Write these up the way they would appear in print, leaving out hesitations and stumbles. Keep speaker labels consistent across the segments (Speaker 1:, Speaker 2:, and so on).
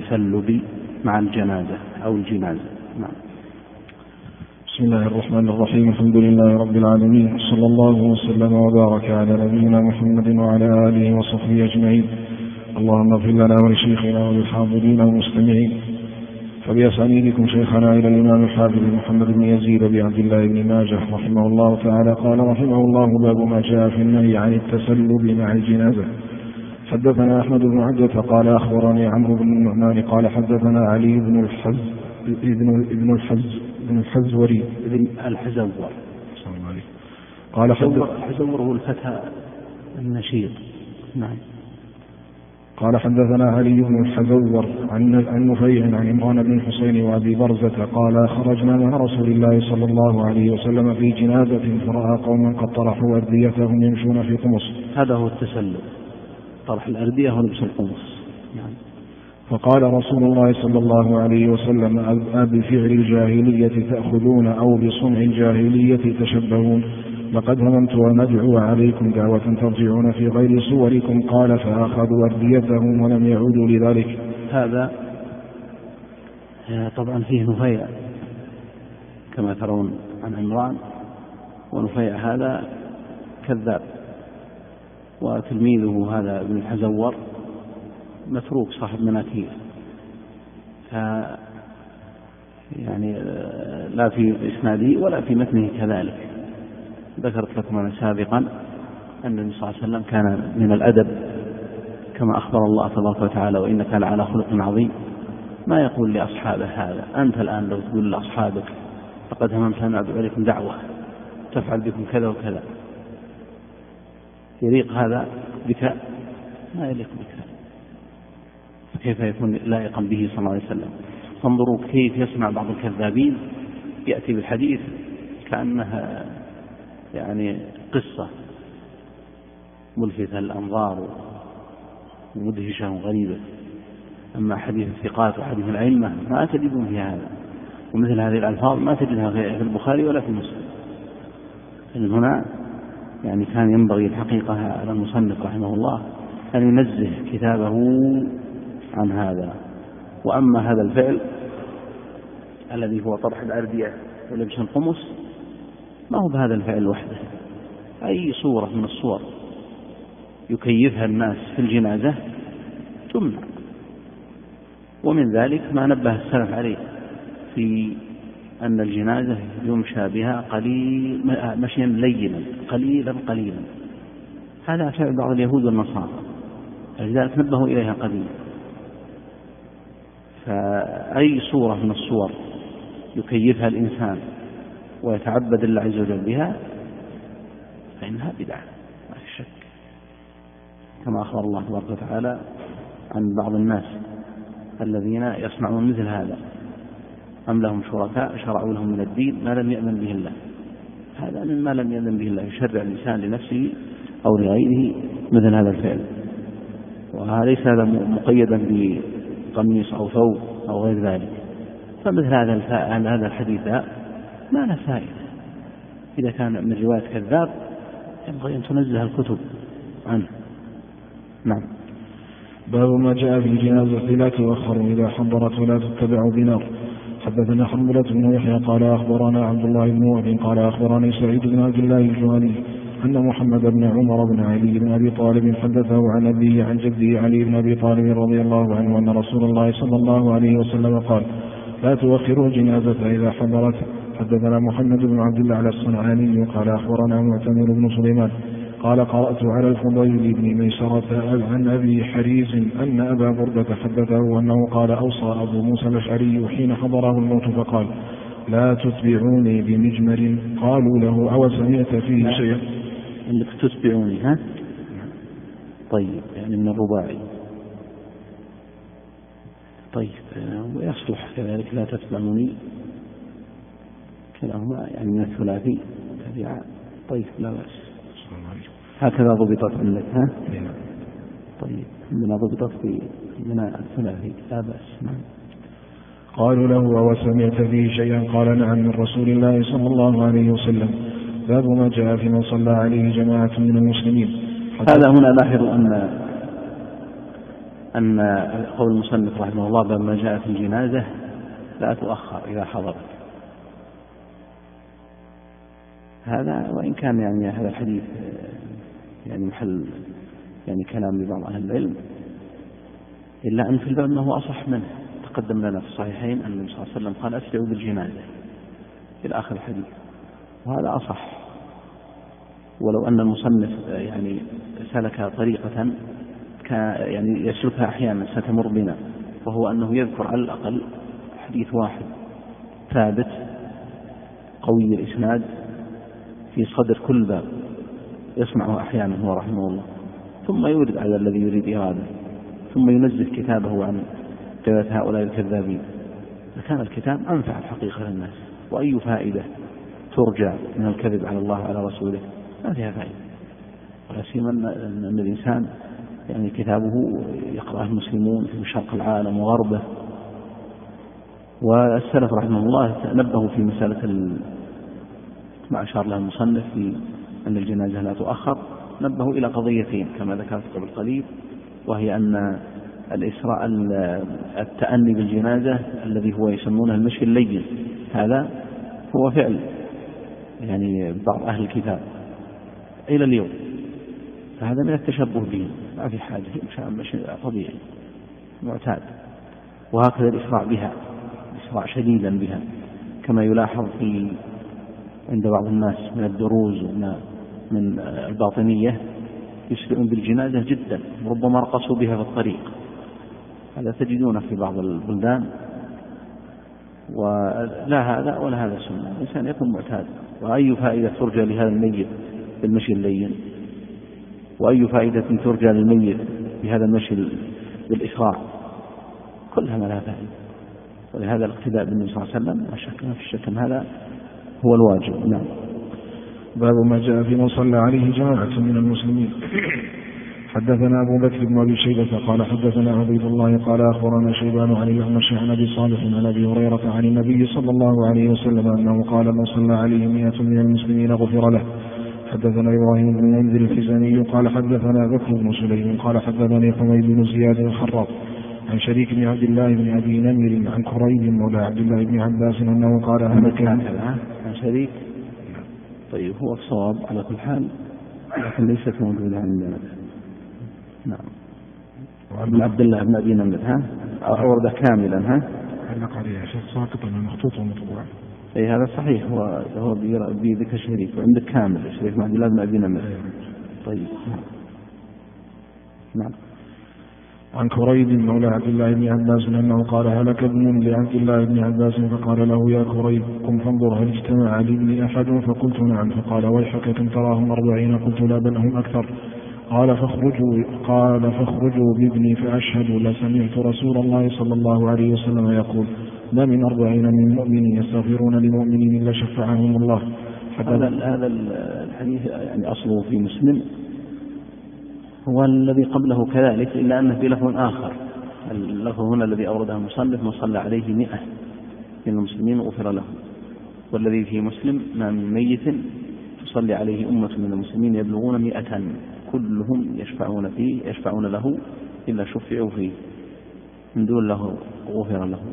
Speaker 1: التسلب مع الجنازة أو الجنازة. نعم.
Speaker 2: بسم الله الرحمن الرحيم. الحمد لله رب العالمين، صلى الله وسلم وبارك على نبينا محمد وعلى آله وصحبه أجمعين. اللهم اغفر لنا ولشيخنا وللحاضرين والمستمعين. فبأسانيدكم شيخنا إلى الإمام الحافظ محمد بن يزيد بعبد الله بن ماجه رحمه الله تعالى قال رحمه الله: باب ما جاء في النهي عن التسلب مع الجنازة. حدثنا أحمد بن عبدة قال أخبرني عمرو بن النعمان قال حدثنا علي بن الحزوري قال
Speaker 1: الحزور هو الفتى النشيط. نعم.
Speaker 2: قال حدثنا علي بن الحزور عن نفيع عن عمران بن الحسين وأبي برزة قال خرجنا مع رسول الله صلى الله عليه وسلم في جنازة فرأى قوما قد طرحوا أرديتهم يمشون في قمص.
Speaker 1: هذا هو التسلل، طرح الأردية ولبس القمص. يعني.
Speaker 2: فقال رسول الله صلى الله عليه وسلم: أبفعل الجاهلية تأخذون أو بصنع الجاهلية تشبهون؟ لقد هممت أن أدعو عليكم دعوة ترجعون في غير صوركم. قال: فأخذوا أرديتهم ولم يعودوا لذلك.
Speaker 1: هذا طبعا فيه نفيع كما ترون عن عمران، ونفيع هذا كذاب، وتلميذه هذا ابن الحزور متروك صاحب مناكير، يعني لا في إسناده ولا في متنه كذلك. ذكرت لكم أنا سابقا أن النبي صلى الله عليه وسلم كان من الأدب كما أخبر الله تبارك وتعالى: وإنك لعلى خلق عظيم. ما يقول لأصحابه هذا. أنت الآن لو تقول لأصحابك: لقد هممت أن أدعو عليكم دعوة تفعل بكم كذا وكذا، يليق هذا بك؟ ما يليق بك. كيف يكون لائقا به صلى الله عليه وسلم؟ فانظروا كيف يسمع بعض الكذابين يأتي بالحديث كأنها يعني قصة ملفتة الأنظار ومدهشة وغريبة. أما حديث الثقات وحديث العلمة ما تجدون في هذا، ومثل هذه الألفاظ ما تجدها في البخاري ولا في مسلم. هنا يعني كان ينبغي الحقيقة على المصنف رحمه الله أن ينزه كتابه عن هذا. وأما هذا الفعل الذي هو طرح الأردية ولبس القمص ما هو بهذا الفعل وحده، أي صورة من الصور يكيفها الناس في الجنازة تمنع. ومن ذلك ما نبه السلف عليه في أن الجنازة يمشى بها مشيا لينا قليلا. هذا فعل بعض اليهود والنصارى، لذلك نبهوا إليها قليلا. فأي صورة من الصور يكيفها الإنسان ويتعبد الله عز وجل بها فإنها بدعة ما في شك، كما أخبر الله تبارك وتعالى عن بعض الناس الذين يصنعون مثل هذا: أم لهم شركاء شرعوا لهم من الدين ما لم يأذن به الله. هذا مما لم يأذن به الله، يشرع الإنسان لنفسه أو لغيره مثل هذا الفعل. وليس هذا مقيدا بقميص أو ثوب أو غير ذلك. فمثل هذا الحديث ما له فائدة. إذا كان من رواية كذاب ينبغي أن تنزه الكتب عنه. نعم.
Speaker 2: باب ما جاء في الجنازة لا تؤخر إذا حضرت ولا تتبع بنار. حدثنا حرملة بن يحيى قال أخبرنا عبد الله بن وهب قال أخبرني سعيد بن عبد الله الجهني أن محمد بن عمر بن علي بن أبي طالب حدثه عن أبيه عن جده علي بن أبي طالب رضي الله عنه أن رسول الله صلى الله عليه وسلم قال: لا تؤخروا الجنازة إذا حضرت. حدثنا محمد بن عبد الله على الصنعاني قال أخبرنا معتمر بن سليمان قال قرأت على الفضيل بن ميسرة عن أبي حريز أن أبا بردة حدثه أنه قال: أوصى أبو موسى الأشعري حين حضره الموت فقال: لا تتبعوني بمجمر. قالوا له: أو سمعت فيه شيئا؟
Speaker 1: انك تتبعوني ها؟ طيب، يعني من الرباعي. طيب، ويصلح كذلك لا تتبعوني، كلاهما يعني من الثلاثي تبعا. طيب، لا بأس. هكذا ضبطت عندك ها؟ طيب، عندنا ضبطت من الثلاثي لا بأس. نعم.
Speaker 2: قالوا له: أو سمعت فيه شيئا؟ قال: نعم، من رسول الله صلى الله عليه وسلم. باب ما جاء في من صلى عليه جماعة من المسلمين.
Speaker 1: هذا هنا لاحظ أن قول المصنف رحمه الله باب ما جاء في الجنازة لا تؤخر إذا حضرت. هذا وإن كان يعني هذا الحديث يعني محل يعني كلام لبعض أهل العلم، إلا أن في الباب ما هو أصح منه. تقدم لنا في الصحيحين أن النبي صلى الله عليه وسلم قال أسرعوا بالجنازة إلى آخر الحديث، وهذا أصح. ولو أن المصنف يعني سلك طريقة يعني يسلكها أحيانا ستمر بنا، وهو أنه يذكر على الأقل حديث واحد ثابت قوي الإسناد في صدر كل باب يسمعه أحيانا هو رحمه الله، ثم يورد على الذي يريد إراده، ثم ينزه كتابه عن رواية هؤلاء الكذابين. فكان الكتاب أنفع الحقيقة للناس، وأي فائدة ترجع من الكذب على الله وعلى رسوله ما فيها فائدة، ولا سيما أن الإنسان يعني كتابه يقرأه المسلمون في شرق العالم وغربه. والسلف رحمه الله نبهوا في مسألة ما أشار لها المصنف في أن الجنازة لا تؤخر، نبهوا إلى قضيتين كما ذكرت قبل قليل، وهي أن الإسراء التأني بالجنازة الذي هو يسمونه المشي اللين، هذا هو فعل يعني بعض أهل الكتاب إلى اليوم، فهذا من التشبه به، ما في حاجة، مشي طبيعي معتاد. وهكذا الإسراع بها، إسراع شديدا بها، كما يلاحظ عند بعض الناس من الدروز ومن الباطنية يسرعون بالجنازة جدا، ربما رقصوا بها في الطريق، هذا تجدونه في بعض البلدان. ولا هذا ولا هذا سنة، الإنسان يكون معتاد. وأي فائدة ترجى لهذا الميت بالمشي اللين، وأي فائدة ترجى للميت بهذا المشي بالإسراع، كلها ما لها فائدة. ولهذا الاقتداء بالنبي صلى الله عليه وسلم ما في شك هذا هو الواجب. نعم.
Speaker 2: باب ما جاء في من صلى عليه جماعة من المسلمين. حدثنا أبو بكر بن أبي شيبة قال حدثنا عبيد الله قال أخبرنا شيبان عن الأعمش عن أبي صالح عن أبي هريرة عن النبي صلى الله عليه وسلم أنه قال من صلى عليه 100 من المسلمين غفر له. حدثنا إبراهيم بن منذر الفزاني قال حدثنا بكر بن سليم قال حدثني حميد بن زياد الخراط عن شريك بن عبد الله بن أبي نمر عن كريب مولى عبد الله بن عباس أنه قال هلك
Speaker 1: عن شريك. طيب هو الصواب على كل حال، لكن ليست موجودة عندنا. نعم. وعن عبد الله بن أبي نمر أورده كاملا
Speaker 2: علق عليه شيء ساقطا من مخطوط ومطبوع.
Speaker 1: أي هذا صحيح، هو بذكر شريك، وعندك كامل شريك بن عبد الله بن أبي نمر. طيب. نعم.
Speaker 2: عن كريب مولى عبد الله بن عباس أنه قال هلك ابن لعبد الله بن عباس فقال له يا كريب قم فانظر هل اجتمع لابني أحد؟ فقلت نعم. فقال ويحك كم تراهم 40؟ قلت لا بل هم أكثر. قال فاخرجوا بابني فأشهد لسمعت رسول الله صلى الله عليه وسلم يقول ما من 40 من مؤمن يستغفرون لمؤمن إلا شفعهم الله.
Speaker 1: هذا الحديث يعني أصله في مسلم، هو الذي قبله كذلك، إلا أنه بلفظ آخر. اللفظ هنا الذي أورده المصنف من صلى عليه 100 من المسلمين غفر له، والذي في مسلم ما من ميت تصلي عليه أمة من المسلمين يبلغون 100 كلهم يشفعون له إلا شفعوا فيه من دون له غفر له،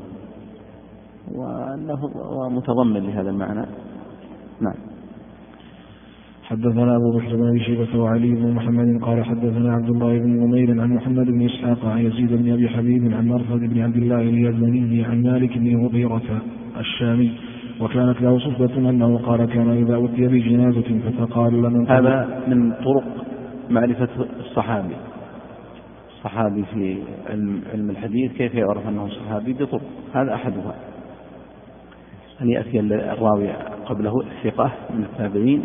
Speaker 1: وأنه متضمن لهذا المعنى. نعم.
Speaker 2: حدثنا أبو بكر بن أبي شيبة وعلي بن محمد قال حدثنا عبد الله بن نمير عن محمد بن إسحاق عن يزيد بن أبي حبيب عن مرثد بن عبد الله اليزني عن مالك بن مغيرة الشامي وكانت له صفة أنه قال كان إذا أتي بجنازة فتقال لمن.
Speaker 1: هذا من طرق معرفة الصحابي في علم الحديث، كيف يعرف أنه صحابي؟ بطرق، هذا أحدها أن يأتي الراوي قبله ثقة من التابعين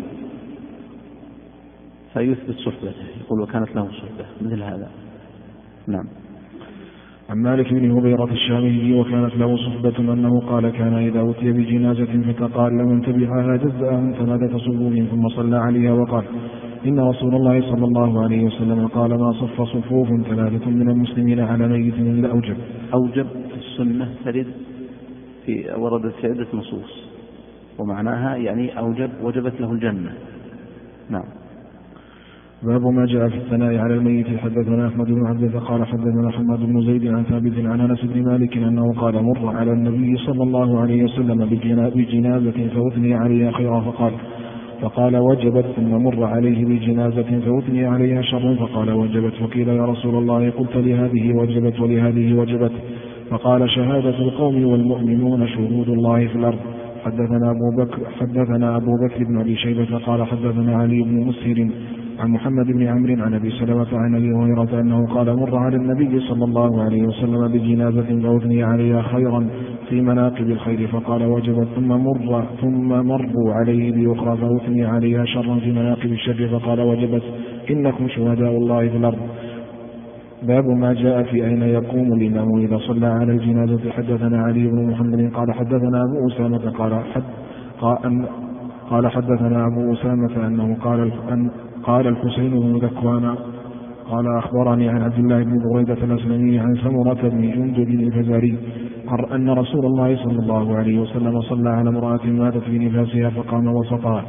Speaker 1: فيثبت صحبته، يقول وكانت له صحبة مثل هذا. نعم.
Speaker 2: عن مالك بن هبيرة الشامي وكانت له صحبة أنه قال كان إذا أتي بجنازة فتقال لمن تبعها جزاءهم ثلاثة صفوف ثم صلى عليها وقال إن رسول الله صلى الله عليه وسلم قال ما صف صفوف 3 من المسلمين على ميت إلا
Speaker 1: أوجب في السنة ترد وردت في عدة نصوص، ومعناها يعني أوجب وجبت له الجنة. نعم.
Speaker 2: باب ما جاء في الثناء على الميت. حدثنا أحمد بن عبد قال حدثنا حماد بن زيد عن ثابت عن أنس بن مالك أنه قال مر على النبي صلى الله عليه وسلم بجنازة فأثني عليها خيرا فقال وجبت، ثم مر عليه بجنازة فأثني عليها شر فقال وجبت، فقيل يا رسول الله قلت لهذه وجبت ولهذه وجبت؟ فقال شهادة القوم والمؤمنون شهود الله في الأرض. حدثنا أبو بكر بن أبي شيبة قال حدثنا علي بن مسهر عن محمد بن عمرو عن أبي سلمة عن أبي هريرة أنه قال مر على النبي صلى الله عليه وسلم بجنازة فأثني عليها خيرا في مناقب الخير فقال وجبت، ثم مروا عليه بأخرى فأثني عليها شرا في مناقب الشر فقال وجبت، إنكم شهداء الله في الأرض. باب ما جاء في أين يقوم الإمام إذا صلى على الجنازة. حدثنا علي بن محمد قال حدثنا أبو أسامة قال حدثنا أبو أسامة أنه قال الحسين بن ذكوان قال أخبرني عن عبد الله بن بريدة الأسلمي عن سمرة بن جندب الفزاري أن رسول الله صلى الله عليه وسلم صلى على امرأة ماتت في نفاسها فقام وسطها.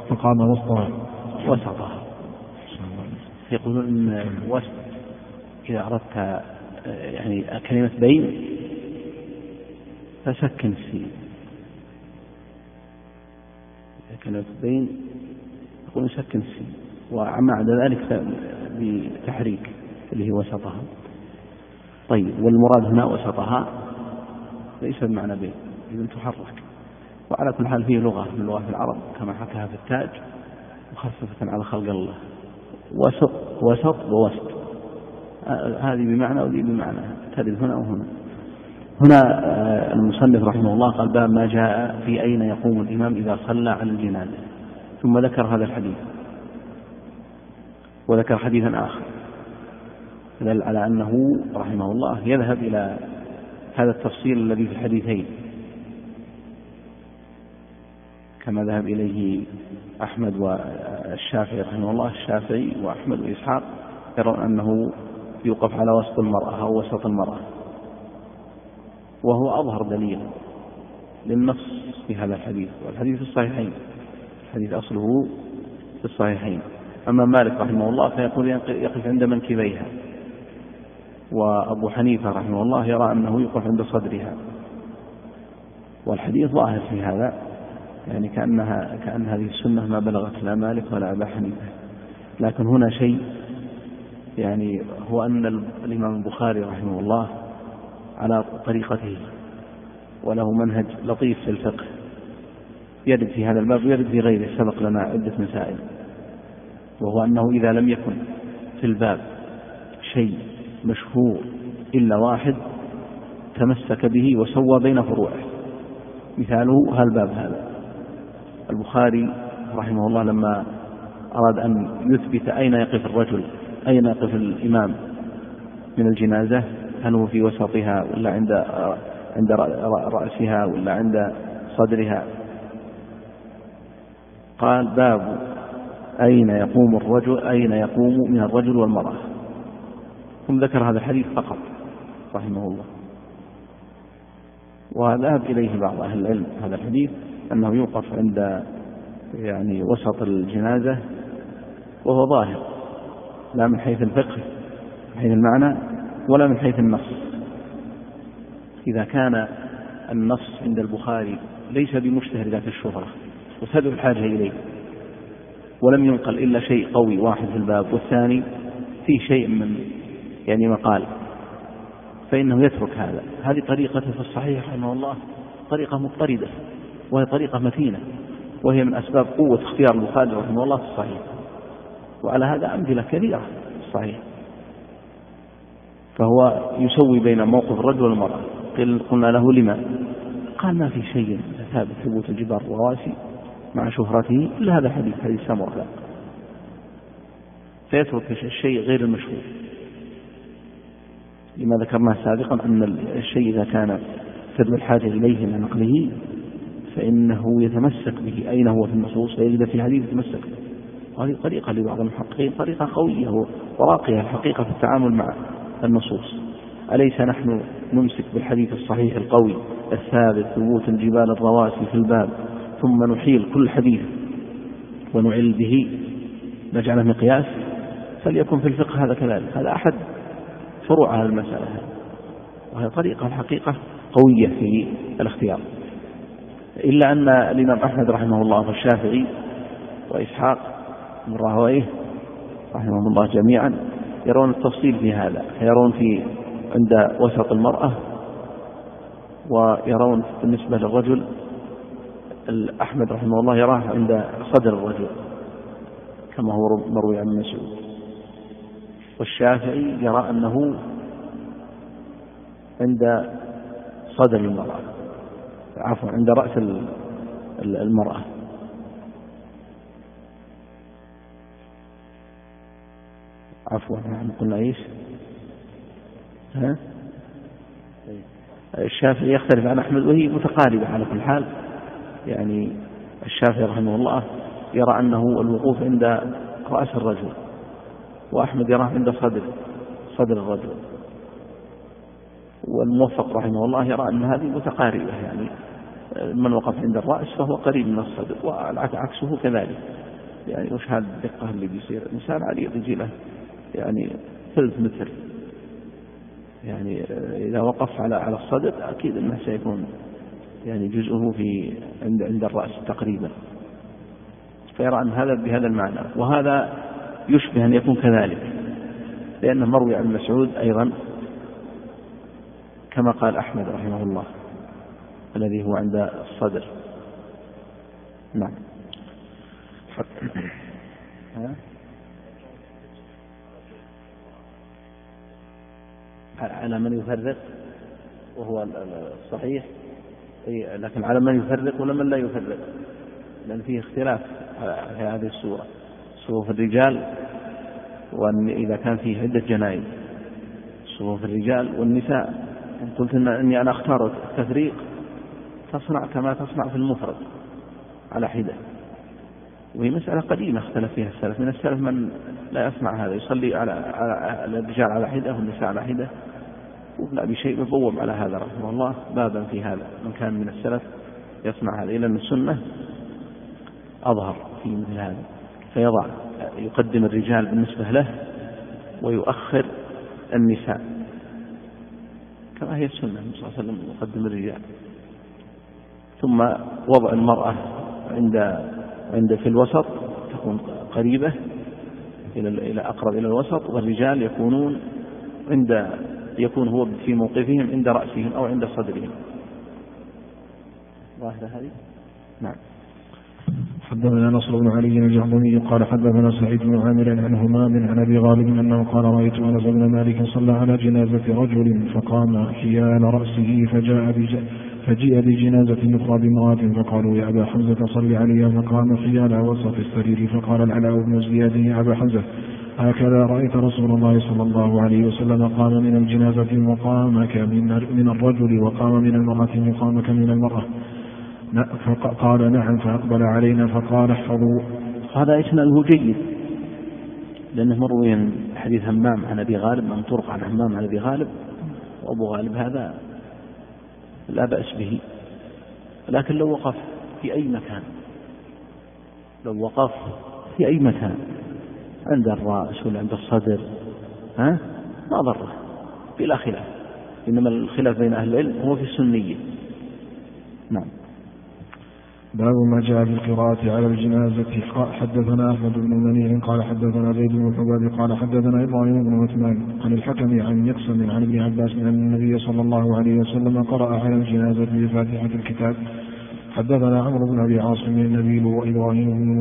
Speaker 1: يقولون إن وسط إذا أردت يعني كلمة بين فسكن السين، كلمة بين يقول سكن السين، وعما عدا ذلك بتحريك اللي هو وسطها. طيب، والمراد هنا وسطها ليس بمعنى بين، إذا تحرك. وعلى كل حال فيه لغة من لغات العرب كما حكاها في التاج مخففة على خلق الله، وسط ووسط، هذه بمعنى وذي بمعنى، ترد هنا وهنا. هنا المصنف رحمه الله قال باب ما جاء في أين يقوم الإمام إذا صلى على الجنازة، ثم ذكر هذا الحديث وذكر حديثا آخر دل على أنه رحمه الله يذهب إلى هذا التفصيل الذي في الحديثين، كما ذهب إليه أحمد والشافعي رحمه الله. الشافعي وأحمد وإسحاق يرون أنه يوقف على وسط المرأة أو وسط المرأة، وهو أظهر دليل للنص في هذا الحديث، والحديث في الصحيحين، الحديث أصله في الصحيحين. أما مالك رحمه الله فيقول يقف عند منكبيها، وأبو حنيفة رحمه الله يرى أنه يقف عند صدرها، والحديث ظاهر في هذا، يعني كأن هذه السنة ما بلغت لا مالك ولا أبا حنيفة. لكن هنا شيء يعني هو أن الإمام البخاري رحمه الله على طريقته وله منهج لطيف في الفقه، يرد في هذا الباب ويرد في غيره، سبق لنا عدة مسائل، وهو أنه إذا لم يكن في الباب شيء مشهور إلا واحد تمسك به وسوى بين فروعه. مثاله هالباب هذا، البخاري رحمه الله لما أراد أن يثبت أين يقف الرجل، أين يقف الإمام من الجنازة، هل هو في وسطها ولا عند رأسها ولا عند صدرها، قال باب أين يقوم من الرجل والمرأة، ثم ذكر هذا الحديث فقط رحمه الله. وذهب إليه بعض أهل العلم هذا الحديث أنه يوقف عند يعني وسط الجنازة، وهو ظاهر لا من حيث الفقه من حيث المعنى ولا من حيث النص. إذا كان النص عند البخاري ليس بمشتهر ذات الشهرة وسبب الحاجة إليه، ولم ينقل إلا شيء قوي واحد في الباب، والثاني فيه شيء من يعني مقال، فإنه يترك هذا. هذه طريقته في الصحيح رحمه الله طريقة مضطردة، وهي طريقة متينة، وهي من أسباب قوة اختيار البخاري رحمه الله في الصحيح. وعلى هذا أمثلة كثيرة في الصحيح. فهو يسوي بين موقف الرجل والمرأة. قلنا له لما؟ قال ما في شيء ثابت ثبوت الجبار والرواسي مع شهرته إلا هذا حديث سمرة، فيترك الشيء غير المشهور. لما ذكرناه سابقا أن الشيء إذا كان سبب الحاجة إليه من نقله فإنه يتمسك به أين هو في النصوص، فيجد في حديث يتمسك به. وهذه طريقة لبعض المحققين، طريقة قوية وراقية الحقيقة في التعامل مع النصوص. أليس نحن نمسك بالحديث الصحيح القوي الثابت ثبوت الجبال الرواسي في الباب، ثم نحيل كل حديث ونعل به نجعله مقياس فليكن في الفقه هذا كذلك. هذا أحد فروع هذه المسألة، وهي طريقة الحقيقة قوية في الاختيار. إلا أن الإمام أحمد رحمه الله والشافعي وإسحاق بن راهويه رحمه الله جميعا يرون التفصيل في هذا، يرون في عند وسط المرأة، ويرون بالنسبة للرجل أحمد رحمه الله يراه عند صدر الرجل كما هو مروي عن مسعود، والشافعي يرى أنه عند صدر المرأة، عفوا عند رأس المرأة. عفوا نحن قلنا ايش؟ الشافعي يختلف عن أحمد وهي متقاربة على كل حال. يعني الشافعي رحمه الله يرى أنه الوقوف عند رأس الرجل، وأحمد يراه عند صدر الرجل، والموفق رحمه الله يرى أن هذه متقاربة، يعني من وقف عند الرأس فهو قريب من الصدر، وعكسه كذلك. يعني وش هذا الدقة اللي بيصير الإنسان عليه رجله يعني 3 متر، يعني إذا وقف على الصدر أكيد أنه سيكون يعني جزءه في عند الرأس تقريبا. فيرى أن هذا بهذا المعنى، وهذا يشبه أن يكون كذلك، لأنه مروي عن مسعود أيضا كما قال أحمد رحمه الله الذي هو عند الصدر. نعم. على من يفرق وهو الصحيح، لكن على من يفرق ولا من لا يفرق، لأن فيه اختلاف في هذه الصورة، صفوف الرجال، وإذا كان فيه عدة جنائز صفوف الرجال والنساء. قلت أني أنا أختار التفريق، تصنع كما تصنع في المفرد على حدة، وهي مسألة قديمة اختلف فيها السلف. من السلف من لا يصنع هذا، يصلي على الرجال على حدة والنساء على حدة، وابن أبي شيبة بوب على هذا رحمه الله بابا في هذا، من كان من السلف يصنع هذا، إلى أن السنة أظهر في مثل هذا، فيضع يقدم الرجال بالنسبة له ويؤخر النساء كما هي السنة، النبي صلى الله عليه وسلم يقدم الرجال، ثم وضع المرأة عند في الوسط تكون قريبة إلى أقرب إلى الوسط، والرجال يكون هو في موقفهم عند رأسهم أو عند صدرهم. ظاهرة هذه؟ نعم.
Speaker 2: حدثنا نصر بن علي الجهضمي قال حدثنا سعيد بن عامر عن همام عن أبي غالب أنه قال رأيت أنس بن مالك صلى على جنازة رجل فقام حيال رأسه فجيء بجنازة أخرى بامرأة فقالوا يا أبا حمزة صل عليها، فقام حيال وسط السرير، فقال العلاء بن زياد يا أبا حمزة هكذا رأيت رسول الله صلى الله عليه وسلم قام من الجنازة مقامك من الرجل، وقام من المرأة مقامك من المرأة؟ قال نعم، فأقبل علينا فقال احفظوا.
Speaker 1: هذا إسناده جيد، لأنه مروي حديث همام عن أبي غالب، من طرق عن همام عن أبي غالب، وأبو غالب هذا لا بأس به. لكن لو وقف في أي مكان، عند الرأس ولا عند الصدر ما ضره بلا خلاف، إنما الخلاف بين أهل العلم هو في السنية. نعم.
Speaker 2: باب ما جاء في القراءة على الجنازة. حدثنا أحمد بن منيع قال حدثنا زيد بن حباب قال حدثنا إبراهيم بن عثمان عن الحكم عن مقسم عن ابن عباس أن النبي صلى الله عليه وسلم قرأ على الجنازة بفاتحة الكتاب. حدثنا عمرو بن أبي عاصم النبيل وإبراهيم بن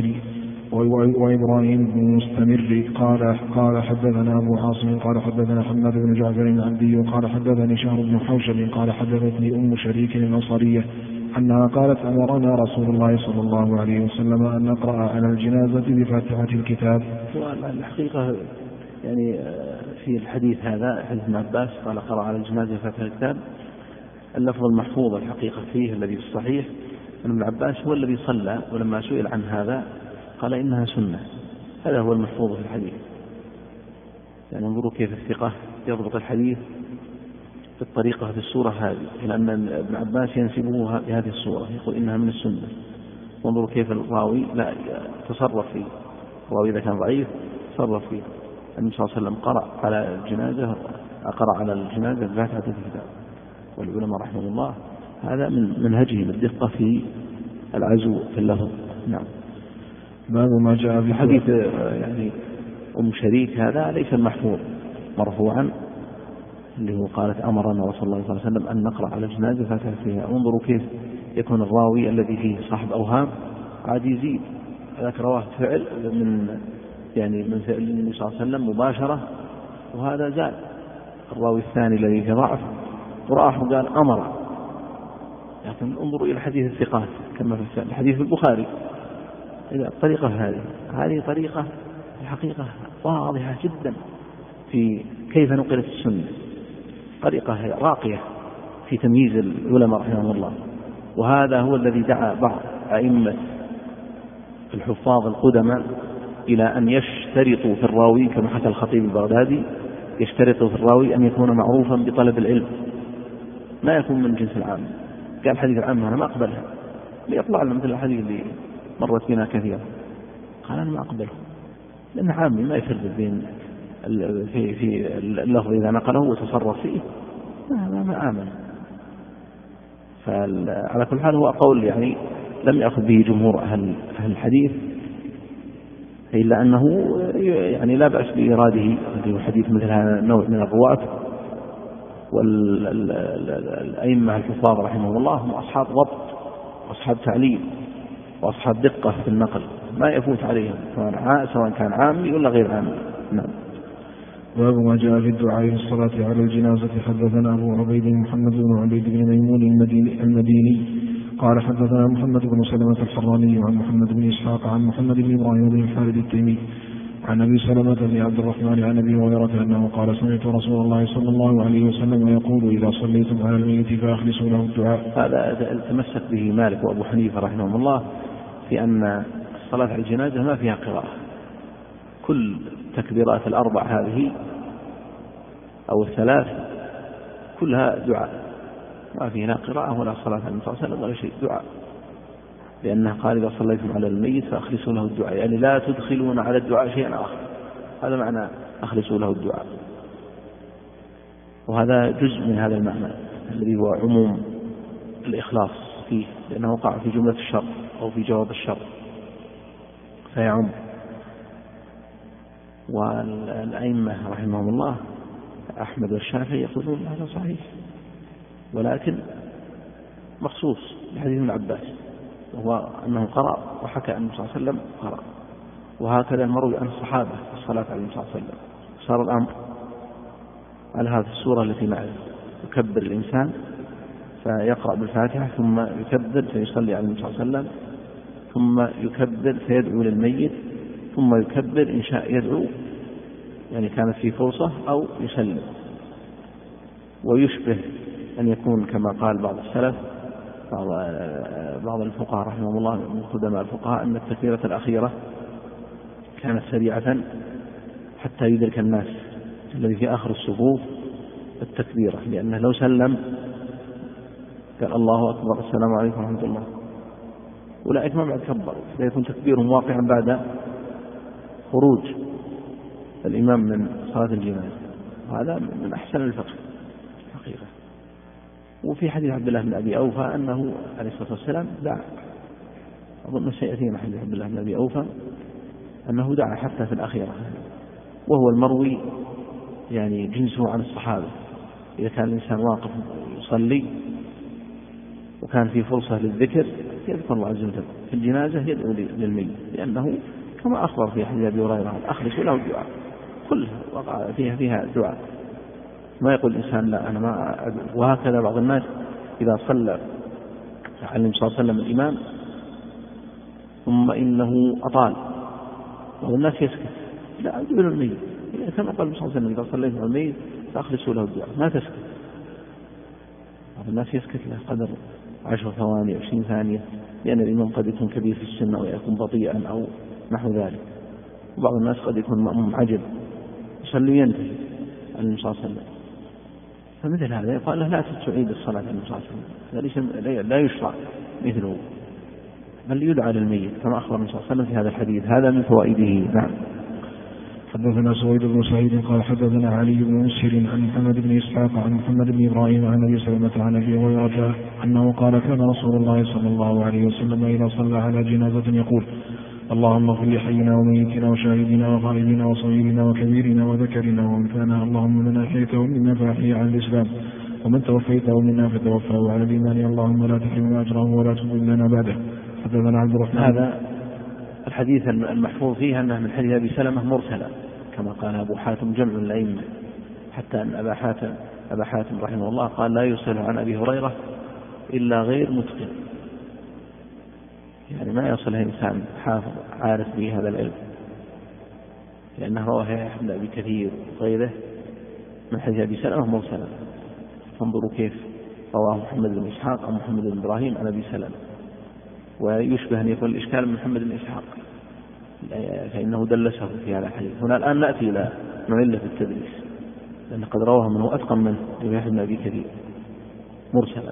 Speaker 2: مستمر قال حدثنا أبو عاصم قال حدثنا حماد بن جعفر العبدي قال حدثني شهر بن حوشب قال حدثتني أم شريك الأنصارية أنها قالت أمرنا رسول الله صلى الله عليه وسلم أن نقرأ على الجنازة بفاتحة الكتاب.
Speaker 1: الحقيقة يعني في الحديث هذا حديث ابن عباس قال قرأ على الجنازة بفاتحة الكتاب، اللفظ المحفوظ الحقيقة فيه الذي في الصحيح أن ابن عباس هو الذي صلى، ولما سئل عن هذا قال إنها سنة. هذا هو المحفوظ في الحديث. يعني انظروا كيف الثقة يضبط الحديث بالطريقة في الصورة هذه، لأن ابن عباس ينسبه بهذه الصورة، يقول إنها من السنة. وانظروا كيف الراوي لا يتصرف في الراوي إذا كان ضعيف يتصرف فيه. النبي صلى الله عليه وسلم قرأ على الجنازة بفاتحة الكتاب، والعلماء رحمه الله هذا من منهجهم الدقة في العزو في اللفظ. نعم.
Speaker 2: باب ما جاء في
Speaker 1: حديث يعني أم شريك هذا ليس المحفوظ مرفوعا، اللي هو قالت أمرنا رسول الله صلى الله عليه وسلم أن نقرأ على الجنازة فاتحة فيها. انظروا كيف يكون الراوي الذي فيه صاحب أوهام عاد يزيد. ذاك رواه فعل من فعل النبي صلى الله عليه وسلم مباشرة، وهذا زاد. الراوي الثاني الذي في ضعف وراح وقال أمر. لكن انظروا إلى الحديث الثقات كما في الحديث البخاري. إذا الطريقة هذه طريقة الحقيقة واضحة جدا في كيف نقلت السنة، طريقة راقية في تمييز العلماء رحمهم الله. وهذا هو الذي دعا بعض أئمة الحفاظ القدماء إلى أن يشترطوا في الراوي، كما حكى الخطيب البغدادي، يشترطوا في الراوي أن يكون معروفا بطلب العلم، ما يكون من جنس العام. قال حديث العام أنا ما أقبلها، ليطلع لنا مثل الحديث اللي مرت بنا كثيرا. قال أنا ما أقبله لأن عامي ما يفرق بين في اللفظ إذا نقله وتصرف فيه، ما آمن. فعلى كل حال هو قول يعني لم يأخذ به جمهور أهل الحديث، إلا أنه يعني لا بأس بإراده في حديث مثل هذا النوع من الرواة. والأئمة الحفاظ رحمه الله هم أصحاب ضبط وأصحاب تعليم وأصحاب دقة في النقل، ما يفوت عليهم سواء كان عامي ولا غير عامي. نعم.
Speaker 2: باب ما جاء في الدعاء في الصلاة على الجنازة. حدثنا أبو عبيد محمد بن عبيد بن ميمون المديني قال حدثنا محمد بن سلمة الحراني عن محمد بن إسحاق عن محمد بن إبراهيم بن الحارث التيمي عن أبي سلمة بن عبد الرحمن عن أبي هريرة أنه قال سمعت رسول الله صلى الله عليه وسلم يقول إذا صليتم على الميت فأخلصوا له الدعاء.
Speaker 1: هذا تمسك به مالك وأبو حنيفة رحمهم الله في أن الصلاة على الجنازة ما فيها قراءة، كل تكبيرات الأربع هذه أو الثلاث كلها دعاء، ما فيه لا قراءة ولا صلاة على النبي صلى الله عليه وسلم ولا شيء، دعاء. لأنه قال إذا صليتم على الميت فأخلصوا له الدعاء، يعني لا تدخلون على الدعاء شيئا آخر، هذا معنى أخلصوا له الدعاء. وهذا جزء من هذا المعنى الذي هو عموم الإخلاص فيه، لأنه وقع في جملة الشر أو في جواب الشر فيعم. والأئمة رحمهم الله أحمد والشافعي يقولون هذا صحيح، ولكن مخصوص بحديث ابن عباس، وهو أنه قرأ وحكى أن النبي صلى الله عليه وسلم قرأ. وهكذا المروي عن الصحابة الصلاة على النبي صلى الله عليه وسلم. صار الأمر على هذه السورة التي معه، يكبر الإنسان فيقرأ بالفاتحة ثم يكبر فيصلي على النبي صلى الله عليه وسلم، ثم يكبر فيدعو للميت، ثم يكبر إن شاء يدعو، يعني كانت في فرصة، أو يسلم. ويشبه أن يكون كما قال بعض السلف بعض الفقهاء رحمه الله من قدماء الفقهاء أن التكبيرة الأخيرة كانت سريعة حتى يدرك الناس الذي في آخر الصفوف التكبيرة، لأنه لو سلم قال الله أكبر السلام عليكم ورحمة الله، أولئك ما بعد كبروا، فيكون تكبيرهم واقعا بعد خروج الإمام من صلاة الجنازة. وهذا من أحسن الفقه حقيقة. وفي حديث عبد الله بن أبي أوفى أنه عليه الصلاة والسلام دعا، أظن سيأتينا حديث عبد الله بن أبي أوفى أنه دعا حتى في الأخيرة، وهو المروي يعني جنسه عن الصحابة. إذا كان الإنسان واقف يصلي وكان في فرصة للذكر يذكر الله عز وجل، في الجنازة يدعو للميت، لأنه كما أخبر في حديث أبي هريرة أخلصوا له الدعاء، كلها وقع فيها دعاء، ما يقول الإنسان لا أنا ما أدعو. وهكذا بعض الناس إذا صلى على النبي صلى الله عليه وسلم الإمام ثم إنه أطال، بعض الناس يسكت، لا أدعو للميت، كما قال النبي صلى الله عليه وسلم إذا صليت على الميت فأخلصوا له الدعاء، ما تسكت. بعض الناس يسكت له قدر 10 ثواني 20 ثانية، لأن الإمام قد يكون كبير في السن أو يكون بطيئا أو نحو ذلك. وبعض الناس قد يكون مأموم عجل يصلي ينتهي عن النبي صلى الله عليه وسلم، فمثل هذا يقال له لا تعيد الصلاة على النبي صلى الله عليه وسلم، لا يشرع مثله، بل يدعى للميت كما أخبر النبي صلى الله عليه وسلم في هذا الحديث. هذا من فوائده. نعم.
Speaker 2: حدثنا سويد بن سعيد قال حدثنا علي بن مسهر عن محمد بن إسحاق عن محمد بن إبراهيم عن أبي سلمة عن أبي هريرة أنه قال كان رسول الله صلى الله عليه وسلم إذا صلى على جنازة يقول اللهم اغفر لحينا وميتنا وشاهدنا وغائبنا وصغيرنا وكبيرنا وذكرنا وانثانا اللهم من أحييته منا فأحيي على الإسلام ومن توفيته منا فتوفاه على الإيمان اللهم لا تحرمنا أجره ولا تضلنا بعده. حدثنا عبد الرحمن.
Speaker 1: هذا الحديث المحفوظ فيه أنه من حديث أبي سلمة مرسلا كما قال أبو حاتم جمع من الأئمة، حتى أن أبا حاتم رحمه الله قال لا يصل عن أبي هريرة إلا غير متقن، يعني ما يصله إنسان حافظ عارف به هذا العلم، لأنه رواه يحيى بن أبي كثير وغيره من حديث أبي سلمة مرسلا. فانظروا كيف رواه محمد بن إسحاق عن محمد بن إبراهيم عن أبي سلمة، ويشبه أن يكون الإشكال من محمد بن إسحاق فإنه دلسه في هذا الحديث. هنا الآن نأتي إلى معلة التدليس، لأن قد رواه منه أتقن من يحيى بن أبي كثير مرسلا.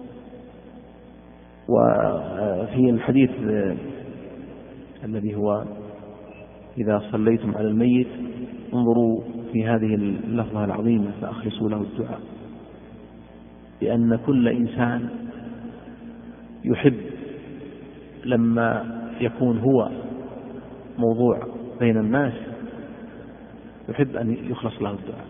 Speaker 1: وفي الحديث الذي هو إذا صليتم على الميت انظروا في هذه اللفظة العظيمة فأخلصوا له الدعاء، لأن كل إنسان يحب لما يكون هو موضوع بين الناس يحب أن يخلص له الدعاء،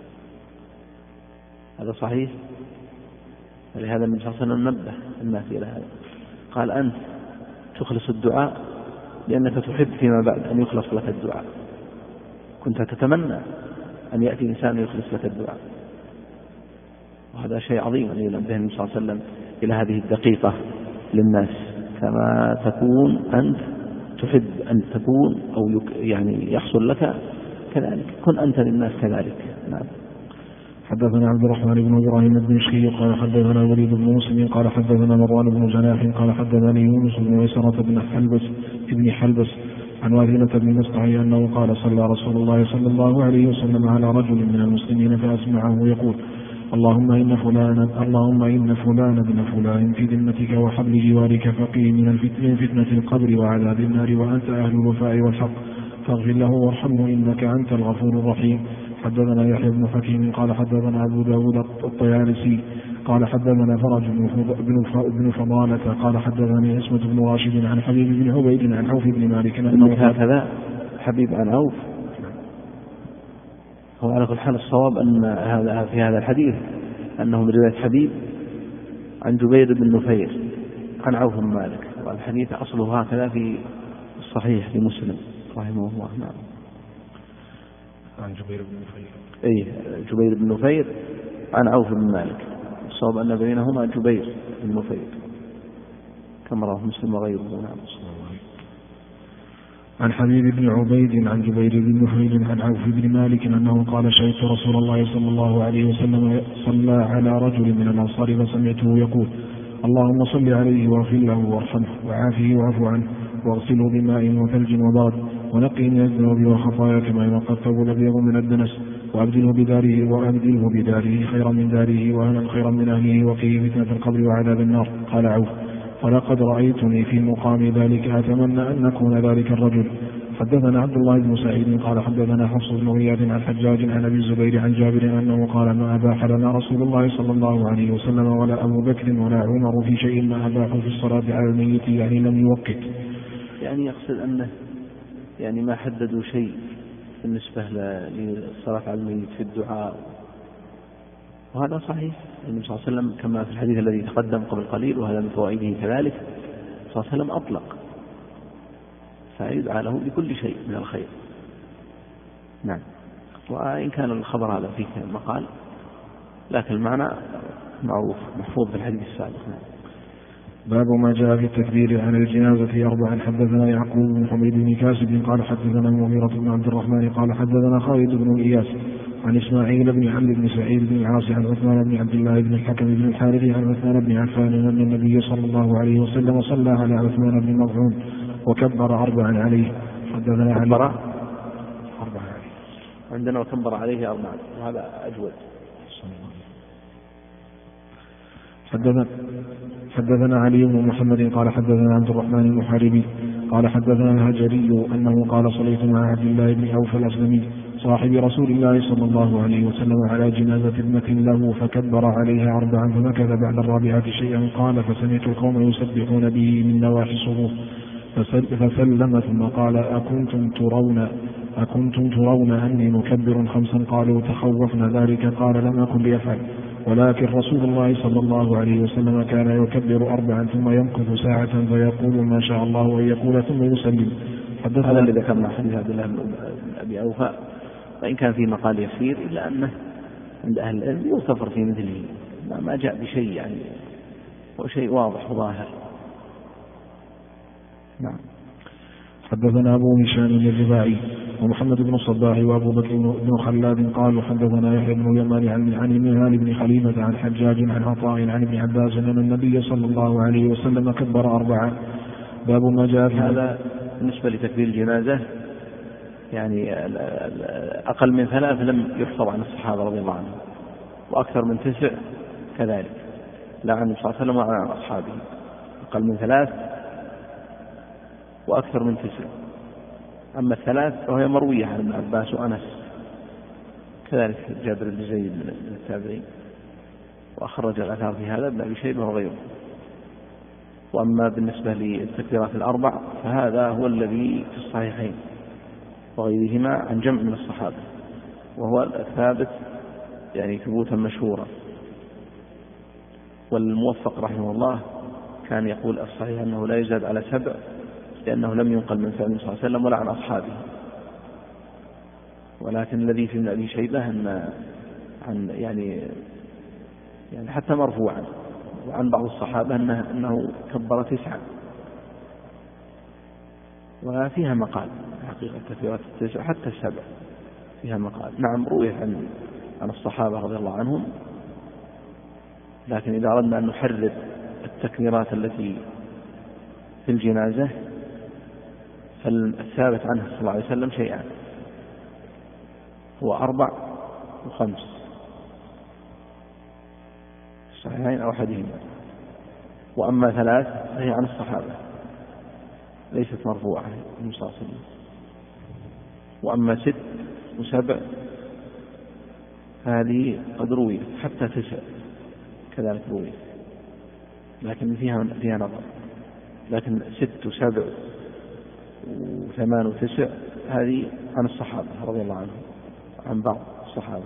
Speaker 1: هذا صحيح. ولهذا النبي صلى الله عليه وسلم نبه الناس إلى هذا، قال أنت تخلص الدعاء لأنك تحب فيما بعد أن يخلص لك الدعاء، كنت تتمنى أن يأتي إنسان يخلص لك الدعاء، وهذا شيء عظيم أن ينبه النبي صلى الله عليه وسلم إلى هذه الدقيقة للناس، كما تكون أنت تحب أن تكون أو يعني يحصل لك كذلك، كن أنت للناس كذلك. نعم.
Speaker 2: حدثنا عبد الرحمن بن إبراهيم بن مشكي قال حدثنا وليد بن مسلم قال حدثنا مروان بن جناح قال حدثني يونس بن ميسرة بن حلبس عن واثلة بن مصطعي أنه قال صلى رسول الله صلى الله عليه وسلم على رجل من المسلمين فأسمعه يقول اللهم إن فلان بن فلان في ذمتك وحبل جوارك فقيه من فتنة القبر وعذاب النار وأنت أهل الوفاء والحق فاغفر له وارحمه إنك أنت الغفور الرحيم. حدثنا يحيى بن حكيم قال حدثنا أبو داود الطيالسي قال حدثنا فرج بن فضالة قال حدثني اسمة بن راشد عن حبيب بن عبيد عن عوف بن مالك أنه
Speaker 1: هكذا حبيب عن عوف. هو على كل حال الصواب أن في هذا الحديث أنه من رواية حبيب عن جبير بن نفير عن عوف بن مالك، والحديث أصله هكذا في الصحيح لمسلم رحمه الله. نعم.
Speaker 2: عن جبير بن نفير.
Speaker 1: أي جبير بن نفير عن عوف بن مالك، الصواب أن بينهما جبير بن نفير كما رواه مسلم وغيره. نعم.
Speaker 2: عن حبيب بن عبيد عن جبير بن نفير عن عوف بن مالك أنه قال شهدت رسول الله صلى الله عليه وسلم صلى على رجل من الأنصار فسمعته يقول اللهم صل عليه واغفر له وارحمه وعافه واعف عنه واغسله بماء وثلج وبرد ونقه من الذنوب والخطايا كما ينقى الثوب الأبيض من الدنس وأبدله بداره خيرا من داره وأهلا خيرا من أهله وقيه فتنة القبر وعذاب النار. قال عوف فلقد رأيتني في مقام ذلك أتمنى أن نكون ذلك الرجل. حدثنا عبد الله بن سعيد قال حدثنا حفص بن غياث عن حجاج عن أبي الزبير عن جابر أنه قال ما أباح لنا رسول الله صلى الله عليه وسلم ولا أبو بكر ولا عمر في شيء ما أباحوا في الصلاة على الميت، يعني لم يوقت، يعني
Speaker 1: يقصد أنه يعني ما حددوا شيء بالنسبة للصلاة على الميت في الدعاء، وهذا صحيح. النبي صلى الله عليه وسلم كما في الحديث الذي تقدم قبل قليل وهذا من فوائده كذلك صلى الله عليه وسلم أطلق فيدعى له بكل شيء من الخير. نعم. وإن كان الخبر هذا فيه مقال لكن المعنى معروف محفوظ في الحديث السابق.
Speaker 2: باب ما جاء في التكبير عن الجنازة 4. حدثنا يعقوب بن حميد بن كاسب قال حدثنا المغيرة بن عبد الرحمن قال حدثنا خالد بن إياس عن إسماعيل بن عمرو بن سعيد بن العاص عن عثمان بن عبد الله بن الحكم بن الحارث عن عثمان بن عفان أن النبي صلى الله عليه وسلم صلى على عثمان بن مظعون وكبر 4 عليه. حدثنا
Speaker 1: كبر 4 عليه عندنا وكبر عليه 4 وهذا أجود.
Speaker 2: حدثنا علي بن محمد قال حدثنا عبد الرحمن المحاربي قال حدثنا الهجري أنه قال صليت مع عبد الله بن أوف الأسلمي صاحب رسول الله صلى الله عليه وسلم على جنازة ابنة له فكبر عليها 4 فمكث بعد الرابعة شيئا قال فسمعت القوم يسبحون به من نواحي الصفوف فسلم ثم قال أكنتم ترون أني مكبر 5 قالوا تخوفنا ذلك قال لم أكن لأفعل ولكن رسول الله صلى الله عليه وسلم كان يكبر 4 ثم يمكث ساعة فيقول ما شاء الله أن يقول ثم يسلم.
Speaker 1: هذا الذي ذكرنا حديث عبد الله بن أبي أوفى وإن كان في مقال يسير إلا أنه عند أهل العلم يغتفر في مثله ما جاء بشيء يعني هو شيء واضح وظاهر.
Speaker 2: نعم. حدثنا أبو هشام الرباعي ومحمد بن الصباح وأبو بكر بن خلاد قالوا حدثنا يحيى بن يمان عن المنهال بن خليفة عن حجاج عن عطاء عن ابن عباس أن النبي صلى الله عليه وسلم كبر 4. باب ما جاء في
Speaker 1: هذا بالنسبة لتكبير الجنازة يعني أقل من 3 لم يحفظ عن الصحابة رضي الله عنهم وأكثر من 9 كذلك لا عن النبي صلى الله عليه وسلم ولا عن أصحابه. أقل من 3 وأكثر من 9. أما 3 فهي مروية عن ابن عباس وأنس كذلك جابر بن زيد من التابعين وأخرج الأثار في هذا ابن أبي شيبة وغيره. وأما بالنسبة للتكبيرات 4 فهذا هو الذي في الصحيحين وغيرهما عن جمع من الصحابة وهو الثابت يعني ثبوتا مشهورا. والموفق رحمه الله كان يقول الصحيح أنه لا يزاد على 7 لأنه لم ينقل من فعل صلى الله عليه وسلم ولا عن أصحابه. ولكن الذي في ابن أبي شيبة عن يعني حتى مرفوعا وعن بعض الصحابة أنه كبر 9 وفيها مقال حقيقة كثيرات 9 حتى 7 فيها مقال. نعم روية عن الصحابة رضي الله عنهم لكن إذا أردنا أن نحرر التكبيرات التي في الجنازة فالثابت عنه صلى الله عليه وسلم شيئان هو 4 و5 الصحيحين أو أحدهما. وأما 3 فهي عن الصحابة ليست مرفوعة صلى الله عليه وسلم. وأما 6 و7 هذه قد رويت حتى 9 كذلك رويت لكن فيها نظر. لكن 6 و7 و8 و9 هذه عن الصحابة رضي الله عنهم عن بعض الصحابة.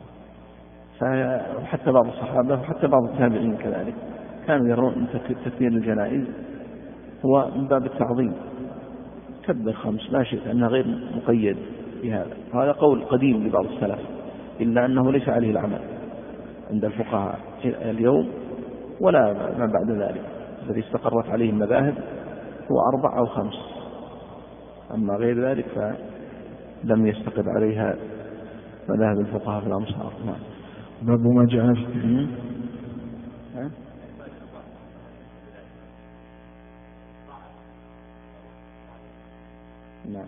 Speaker 1: فحتى بعض الصحابة وحتى بعض التابعين كذلك كانوا يرون أن تكبير الجنائز هو من باب التعظيم كبر 5 لا شيء أنه غير مقيد بهذا. هذا قول قديم لبعض السلف إلا أنه ليس عليه العمل عند الفقهاء اليوم ولا ما بعد ذلك. الذي استقرت عليه المذاهب هو 4 أو 5 أما غير ذلك فلم يستقر عليها مذاهب الفقهاء في الأمصار.
Speaker 2: باب ما جاء
Speaker 1: نعم.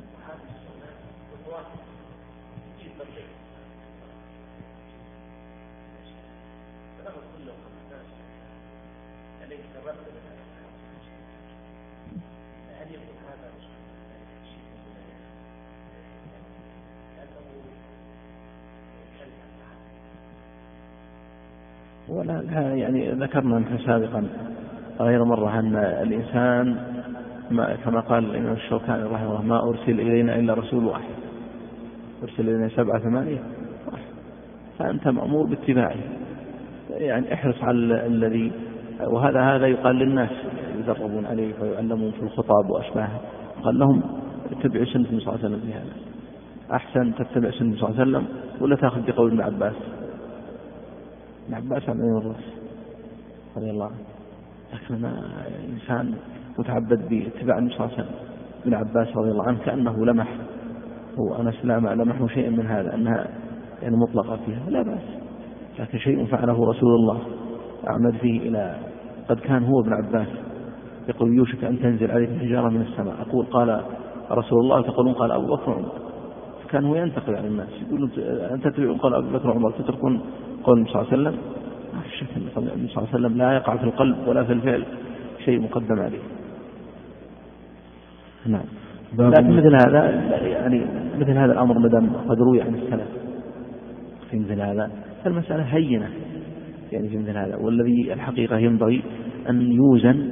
Speaker 1: ولا يعني ذكرنا سابقا غير مرة أن الإنسان كما قال الإمام الشوكاني رحمه الله ما أرسل إلينا إلا رسول واحد أرسل إلينا 7 8 فأنت مأمور باتباعه يعني احرص على الذي وهذا يقال للناس يدربون عليه ويعلمون في الخطاب وأشباهه قال لهم اتبعوا سنة النبي صلى الله عليه وسلم في هذا أحسن تتبع سنة النبي صلى الله عليه وسلم ولا تأخذ بقول ابن عباس. ابن عباس عن الرأس رضي الله عنه لكن أنا إنسان متعبد باتباع النبي صلى الله عليه وسلم. ابن عباس رضي الله عنه كأنه لمح هو أنا لمحه شيئا من هذا أنها يعني مطلقة فيها لا بأس لكن شيء فعله رسول الله أعمد فيه إلى قد كان هو ابن عباس يقول يوشك أن تنزل عليك حجارة من السماء أقول قال رسول الله تقولون قال أبو بكر وعمر. فكان هو ينتقل عن الناس يقول أنت تتبعون قال أبو بكر وعمر تتركون قول النبي صلى الله عليه وسلم. ما في شك أن النبي صلى الله عليه وسلم لا يقع في القلب ولا في الفعل شيء مقدم عليه. نعم. لكن مثل هذا يعني مثل هذا الأمر مدام قد روي عن السلف في مثل هذا فالمسألة هينة يعني في مثل هذا. والذي الحقيقة ينبغي أن يوزن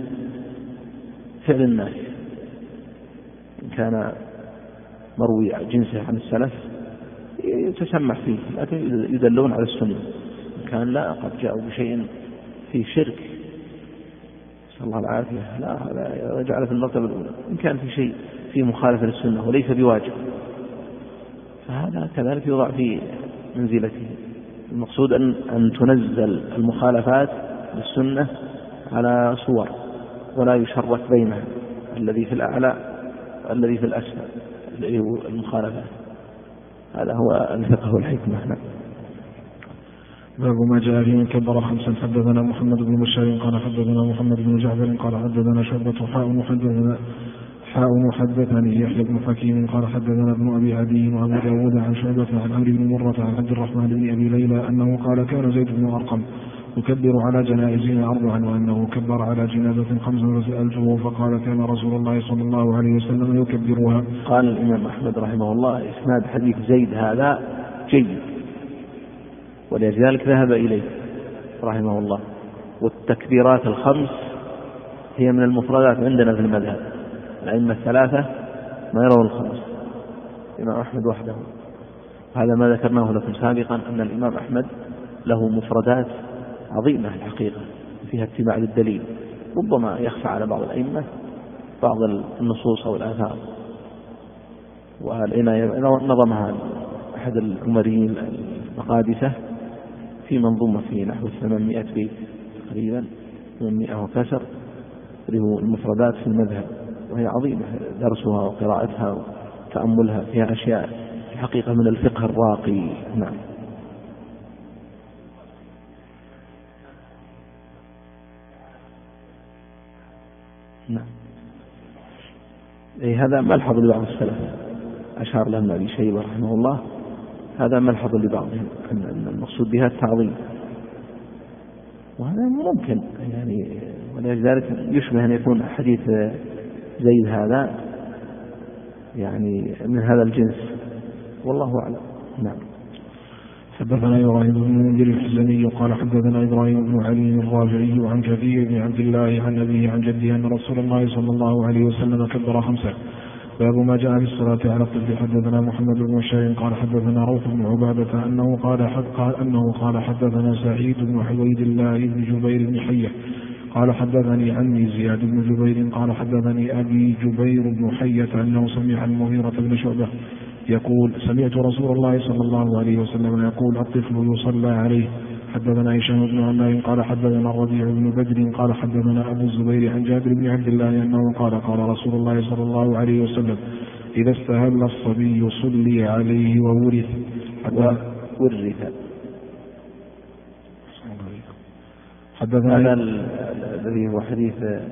Speaker 1: فعل الناس إن كان مروي جنسه عن السلف يتسمح فيه لكن يدلون على السنة. إن كان لا قد جاءوا بشيء فيه شرك نسأل الله العافية لا جعل في المرتبة الأولى. إن كان في شيء في مخالفة للسنة وليس بواجب فهذا كذلك يوضع في منزلته. المقصود أن تنزل المخالفات للسنة على صور ولا يشرك بينها الذي في الأعلى والذي في الأسفل المخالفات. هذا هو الفقه والحكمة.
Speaker 2: باب ما جاء في من كبر خمسا. حدثنا محمد بن بشار قال حدثنا محمد بن جعفر قال حدثنا شعبة حاء محدثني يحيى بن حكيم قال حدثنا ابن أبي عدي وأبو داود عن شعبة عن عمرو بن مرة عن عبد الرحمن بن أبي ليلى أنه قال كان زيد بن أرقم يكبر على جنائزين أربعا وأنه كبر على جنازة خمسا فسألته فقال كان رسول الله صلى الله عليه وسلم يكبرها.
Speaker 1: قال الإمام أحمد رحمه الله إسناد حديث زيد هذا جيد ولذلك ذهب إليه رحمه الله. والتكبيرات الخمس هي من المفردات عندنا في المذهب. الأئمة الثلاثة ما يرون الخمس الإمام أحمد وحده. هذا ما ذكرناه لكم سابقا أن الإمام أحمد له مفردات عظيمة الحقيقة فيها اتباع للدليل. ربما يخفى على بعض الأئمة بعض النصوص أو الآثار. والعناية نظمها أحد العمريين المقادسة في منظومة في نحو 800 بيت تقريبا 800 وكسر له المفردات في المذهب وهي عظيمة درسها وقراءتها وتأملها فيها أشياء في حقيقة من الفقه الراقي. نعم. نعم. هذا ملحظ لبعض السلف أشار له ابن أبي شيبة رحمه الله. هذا ملحظ لبعضهم أن المقصود بها التعظيم وهذا ممكن يعني ولذلك يشبه أن يكون حديث زيد هذا يعني من هذا الجنس والله أعلم. نعم.
Speaker 2: حدثنا إبراهيم بن المنذر الحزني قال حدثنا إبراهيم بن علي الرافعي عن كثير بن عبد الله عن أبيه عن جده أن رسول الله صلى الله عليه وسلم كبر خمسا. باب ما جاء في الصلاة على الطفل. حدثنا محمد بن بشار قال حدثنا روح بن عبادة أنه قال حدثنا سعيد بن حويد الله بن جبير بن حية قال حدثني عمي زياد بن جبير قال حدثني أبي جبير بن حية أنه سمع المغيرة بن شعبة يقول سمعت رسول الله صلى الله عليه وسلم يقول الطفل يصلى عليه. حدثنا هشام بن عمار قال حدثنا الربيع بن بدر قال حدثنا أبو الزبير عن جابر بن عبد الله أنه قال قال رسول الله صلى الله عليه وسلم إذا استهل الصبي صلي عليه وورث.
Speaker 1: هذا الذي هو حديث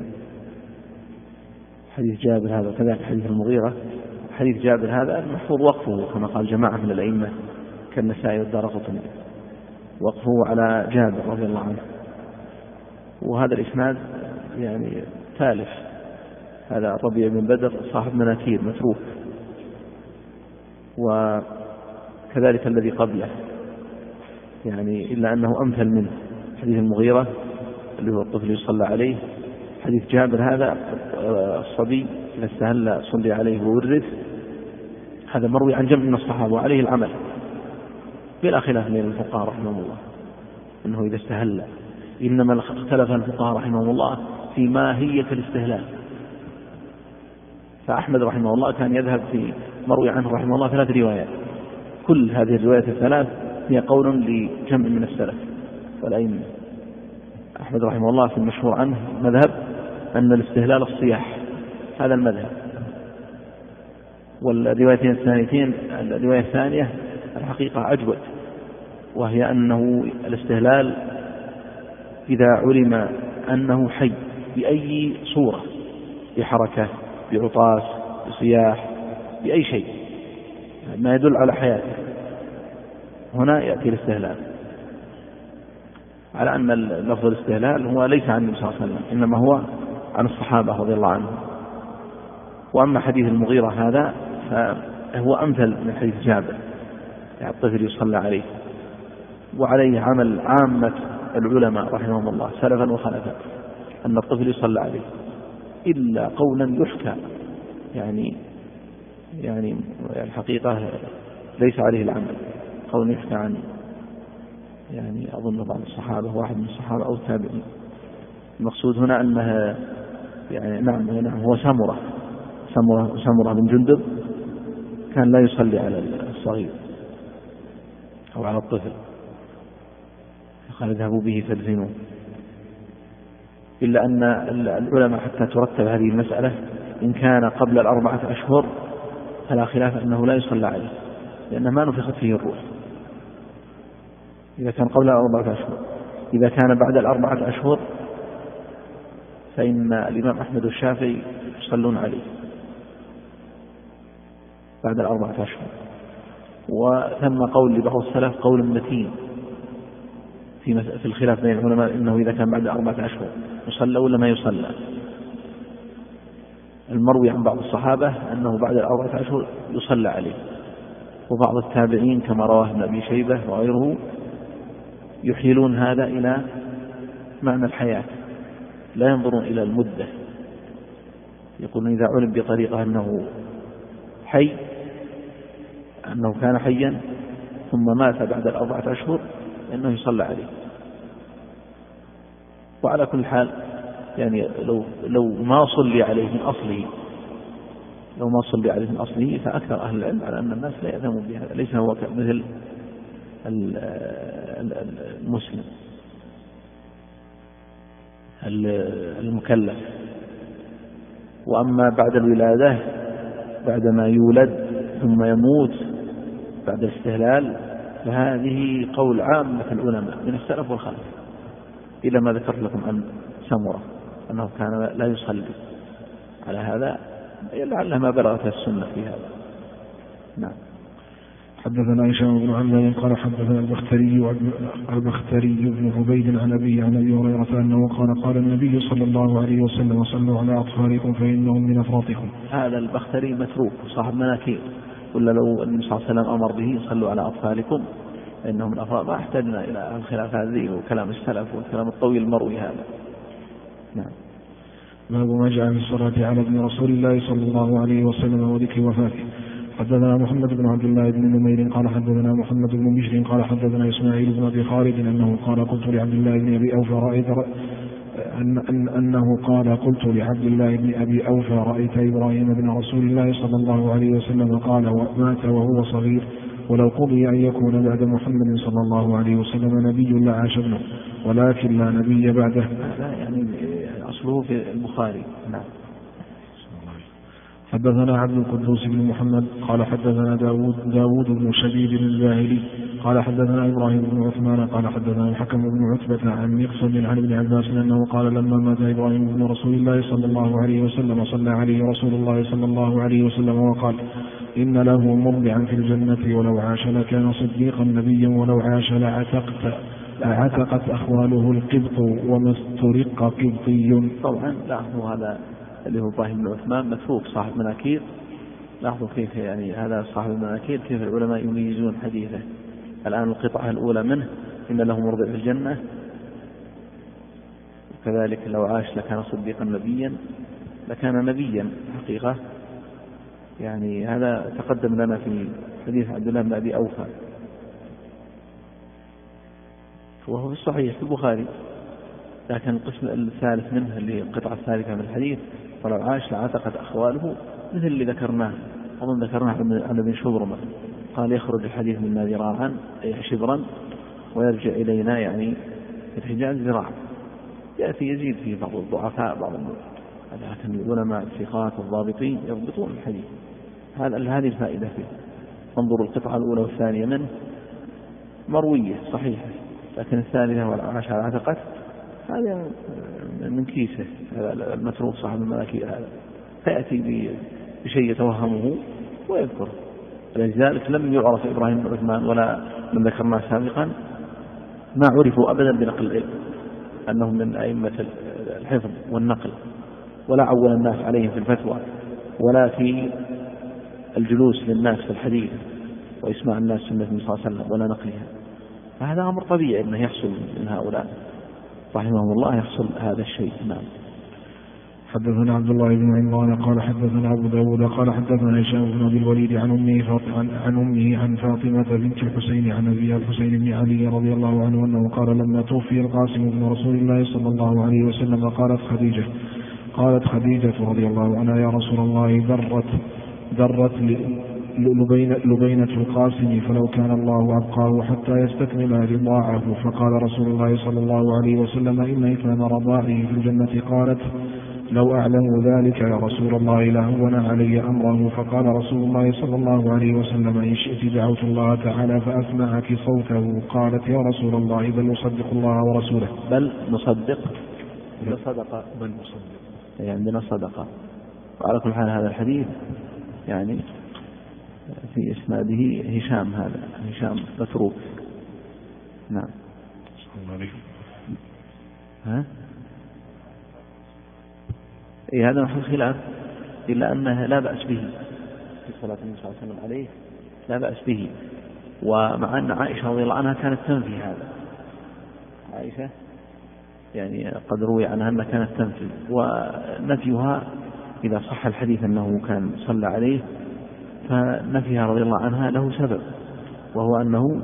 Speaker 1: جابر هذا كذلك حديث المغيرة. حديث جابر هذا محفوظ وقفه كما قال جماعة من الأئمة كالنسائي والدارقطني وقفه على جابر رضي الله عنه. وهذا الإسناد يعني تالف. هذا الربيع بن بدر صاحب مناكير متروك وكذلك الذي قبله يعني إلا أنه أمثل منه. حديث المغيرة اللي هو الطفل يصلى عليه. حديث جابر هذا الصبي إذا استهل صلي عليه وورث. هذا مروي عن جمع من الصحابة وعليه العمل بلا خلاف بين الفقهاء رحمهم الله أنه إذا استهل. إنما اختلف الفقهاء رحمهم الله في ماهية الاستهلال. فأحمد رحمه الله كان يذهب في مروي عنه رحمه الله 3 روايات. كل هذه الروايات ال3 هي قول لجمع من السلف والأئمة. أحمد رحمه الله في المشهور عنه مذهب أن الاستهلال الصياح هذا المذهب. والروايتين الثانيتين الرواية الثانية الحقيقة أجود وهي أنه الاستهلال إذا علم أنه حي بأي صورة بحركة بعطاس بصياح بأي شيء ما يدل على حياته هنا يأتي الاستهلال. على أن لفظ الاستهلال هو ليس عن النبي صلى الله عليه وسلم إنما هو عن الصحابة رضي الله عنهم. وأما حديث المغيرة هذا فهو أمثل من حديث جابر، يعني الطفل يصلى عليه، وعليه عمل عامة العلماء رحمهم الله سلفا وخلفا أن الطفل يصلى عليه، إلا قولا يحكى يعني الحقيقة ليس عليه العمل، قول يحكى عن يعني أظن بعض الصحابة، واحد من الصحابة أو التابعين. المقصود هنا أنها يعني نعم هو سمرة بن جندب كان لا يصلي على الصغير أو على الطفل، قال اذهبوا به فادفنوه. إلا أن العلماء حتى ترتب هذه المسألة إن كان قبل 4 أشهر فلا خلاف أنه لا يصلى عليه، لأنه ما نفخت فيه الروح إذا كان قبل 4 أشهر. إذا كان بعد 4 أشهر فإن الإمام أحمد والشافعي يصلون عليه بعد 4 أشهر. وثم قول لبعض السلف قول متين في الخلاف بين العلماء إنه إذا كان بعد 4 أشهر يصلى ولا ما يصلى. المروي عن بعض الصحابة أنه بعد 4 أشهر يصلى عليه، وبعض التابعين كما رواه ابن أبي شيبة وغيره يحيلون هذا إلى معنى الحياة، لا ينظرون إلى المدة. يقولون إذا علم بطريقة أنه حي، أنه كان حيا ثم مات بعد 4 أشهر أنه يصلى عليه. وعلى كل حال يعني لو ما صلي عليه من أصله فأكثر أهل العلم على أن الناس لا يأثمون بهذا، ليس هو مثل المسلم المكلف. وأما بعد الولادة بعدما يولد ثم يموت بعد الاستهلال فهذه قول عامة العلماء من السلف والخلف، إلى ما ذكرت لكم عن سمرة أنه كان لا يصلي على هذا، لعله ما بلغت السنة في هذا. نعم.
Speaker 2: حدثنا هشام بن عمرو قال حدثنا البختري بن عبيد عن أبي هريرة أنه قال النبي صلى الله عليه وسلم صلوا على أطفالكم فإنهم من أفراطكم.
Speaker 1: هذا البختري متروك صاحب مناكير، ولا لو النبي صلى الله عليه وسلم أمر به صلوا على أطفالكم فإنهم من أفراط، ما احتاجنا إلى الخلاف هذه وكلام السلف والكلام الطويل المروي هذا. نعم.
Speaker 2: باب ما جاء في الصلاة على ابن رسول الله صلى الله عليه وسلم وذكر وفاته. حدثنا محمد بن عبد الله بن نمير قال حدثنا محمد بن بشر قال حدثنا إسماعيل بن أبي خالد أنه قال قلت لعبد الله بن أبي أوفى رأيت إبراهيم بن رسول الله صلى الله عليه وسلم قال مات وهو صغير، ولو قضي أن يكون بعد محمد صلى الله عليه وسلم نبي لعاش ابنه، ولكن لا نبي بعده.
Speaker 1: هذا يعني أصله في البخاري. نعم.
Speaker 2: حدثنا عبد القدوس بن محمد قال حدثنا داود بن شبيب الباهلي قال حدثنا إبراهيم بن عثمان قال حدثنا الحكم بن عتبة عن مقصد عن ابن عباس أنه قال لما مات إبراهيم بن رسول الله صلى الله عليه وسلم صلى عليه رسول الله صلى الله عليه وسلم وقال إن له مرضعا في الجنة ولو عاش لكان صديقا نبيا ولو عاش لعتقت أخواله القبط وما استرق قبطي.
Speaker 1: طبعا لاحظوا هذا اللي هو إبراهيم بن عثمان متروك صاحب مناكير. لاحظوا كيف يعني هذا صاحب المناكير كيف العلماء يميزون حديثه. الآن القطعة الأولى منه إن له مرضع في الجنة، وكذلك لو عاش لكان صديقا نبيا، لكان نبيا حقيقة. يعني هذا تقدم لنا في حديث عبد الله بن أبي أوفى وهو في الصحيح في البخاري، لكن القسم الثالث منه اللي القطعة الثالثة من الحديث ولو عاش لعتقت أخواله مثل اللي ذكرناه أظن ذكرناه عن ابن شبرمة قال يخرج الحديث منا ذراعا أي شبرا ويرجع إلينا يعني الحجاز ذراع. يأتي يزيد فيه بعض الضعفاء بعض لكن العلماء الثقات والضابطين يضبطون الحديث. هذه الفائدة فيه. انظروا القطعة الأولى والثانية منه مروية صحيحة، لكن الثالثة ولو عاش على عتقت هذا من كيسه هذا المتروك صاحب المناكير هذا، فيأتي بشيء يتوهمه ويذكره. لذلك لم يعرف إبراهيم بن عثمان ولا من ذكرناه سابقا ما عرفوا أبدا بنقل العلم أنهم من أئمة الحفظ والنقل، ولا عول الناس عليهم في الفتوى ولا في الجلوس للناس في الحديث وإسماع الناس سنة النبي صلى الله عليه وسلم ولا نقلها، فهذا أمر طبيعي أنه يحصل من هؤلاء رحمهم الله، يحصل هذا الشيء. نعم.
Speaker 2: حدثنا عبد الله بن عمران قال حدثنا أبو داود قال حدثنا هشام بن أبي الوليد عن أمه عن فاطمة بنت الحسين عن أبيها الحسين بن علي رضي الله عنه أنه قال لما توفي القاسم بن رسول الله صلى الله عليه وسلم قالت خديجة رضي الله عنها يا رسول الله درت لبينة القاسم فلو كان الله أبقاه حتى يستكمل رضاعه، فقال رسول الله صلى الله عليه وسلم إن إثمان رضاعه في الجنة. قالت لو أعلم ذلك يا رسول الله لهون علي أمره، فقال رسول الله صلى الله عليه وسلم إن شئت دعوت الله تعالى فأسمعك صوته. قالت يا رسول الله بل نصدق الله ورسوله.
Speaker 1: بل نصدق صدقة، بل نصدق يعني عندنا صدقة. وعلى كل حال هذا الحديث يعني في إسناده هشام، هذا هشام متروك. نعم. هذا محل خلاف، إلا أنها لا بأس به في صلاة النبي صلى الله عليه وسلم عليه، لا بأس به. ومع أن عائشة رضي الله عنها كانت تنفي هذا، عائشة يعني قد روي عنها أنها كانت تنفي، ونفيها إذا صح الحديث أنه كان صلى عليه فنفيها رضي الله عنها له سبب، وهو أنه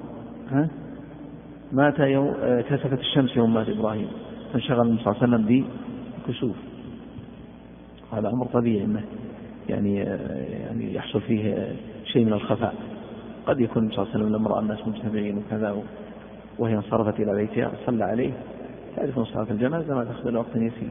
Speaker 1: مات كسفت الشمس يوم مات إبراهيم فانشغل النبي صلى الله عليه وسلم بكسوف. هذا أمر طبيعي أنه يعني يحصل فيه شيء من الخفاء. قد يكون النبي صلى الله عليه وسلم لما رأى الناس مجتمعين وكذا وهي انصرفت إلى بيتها صلى عليه، تعرف أن صلاة الجنازة ما تأخذ إلا وقت يسير.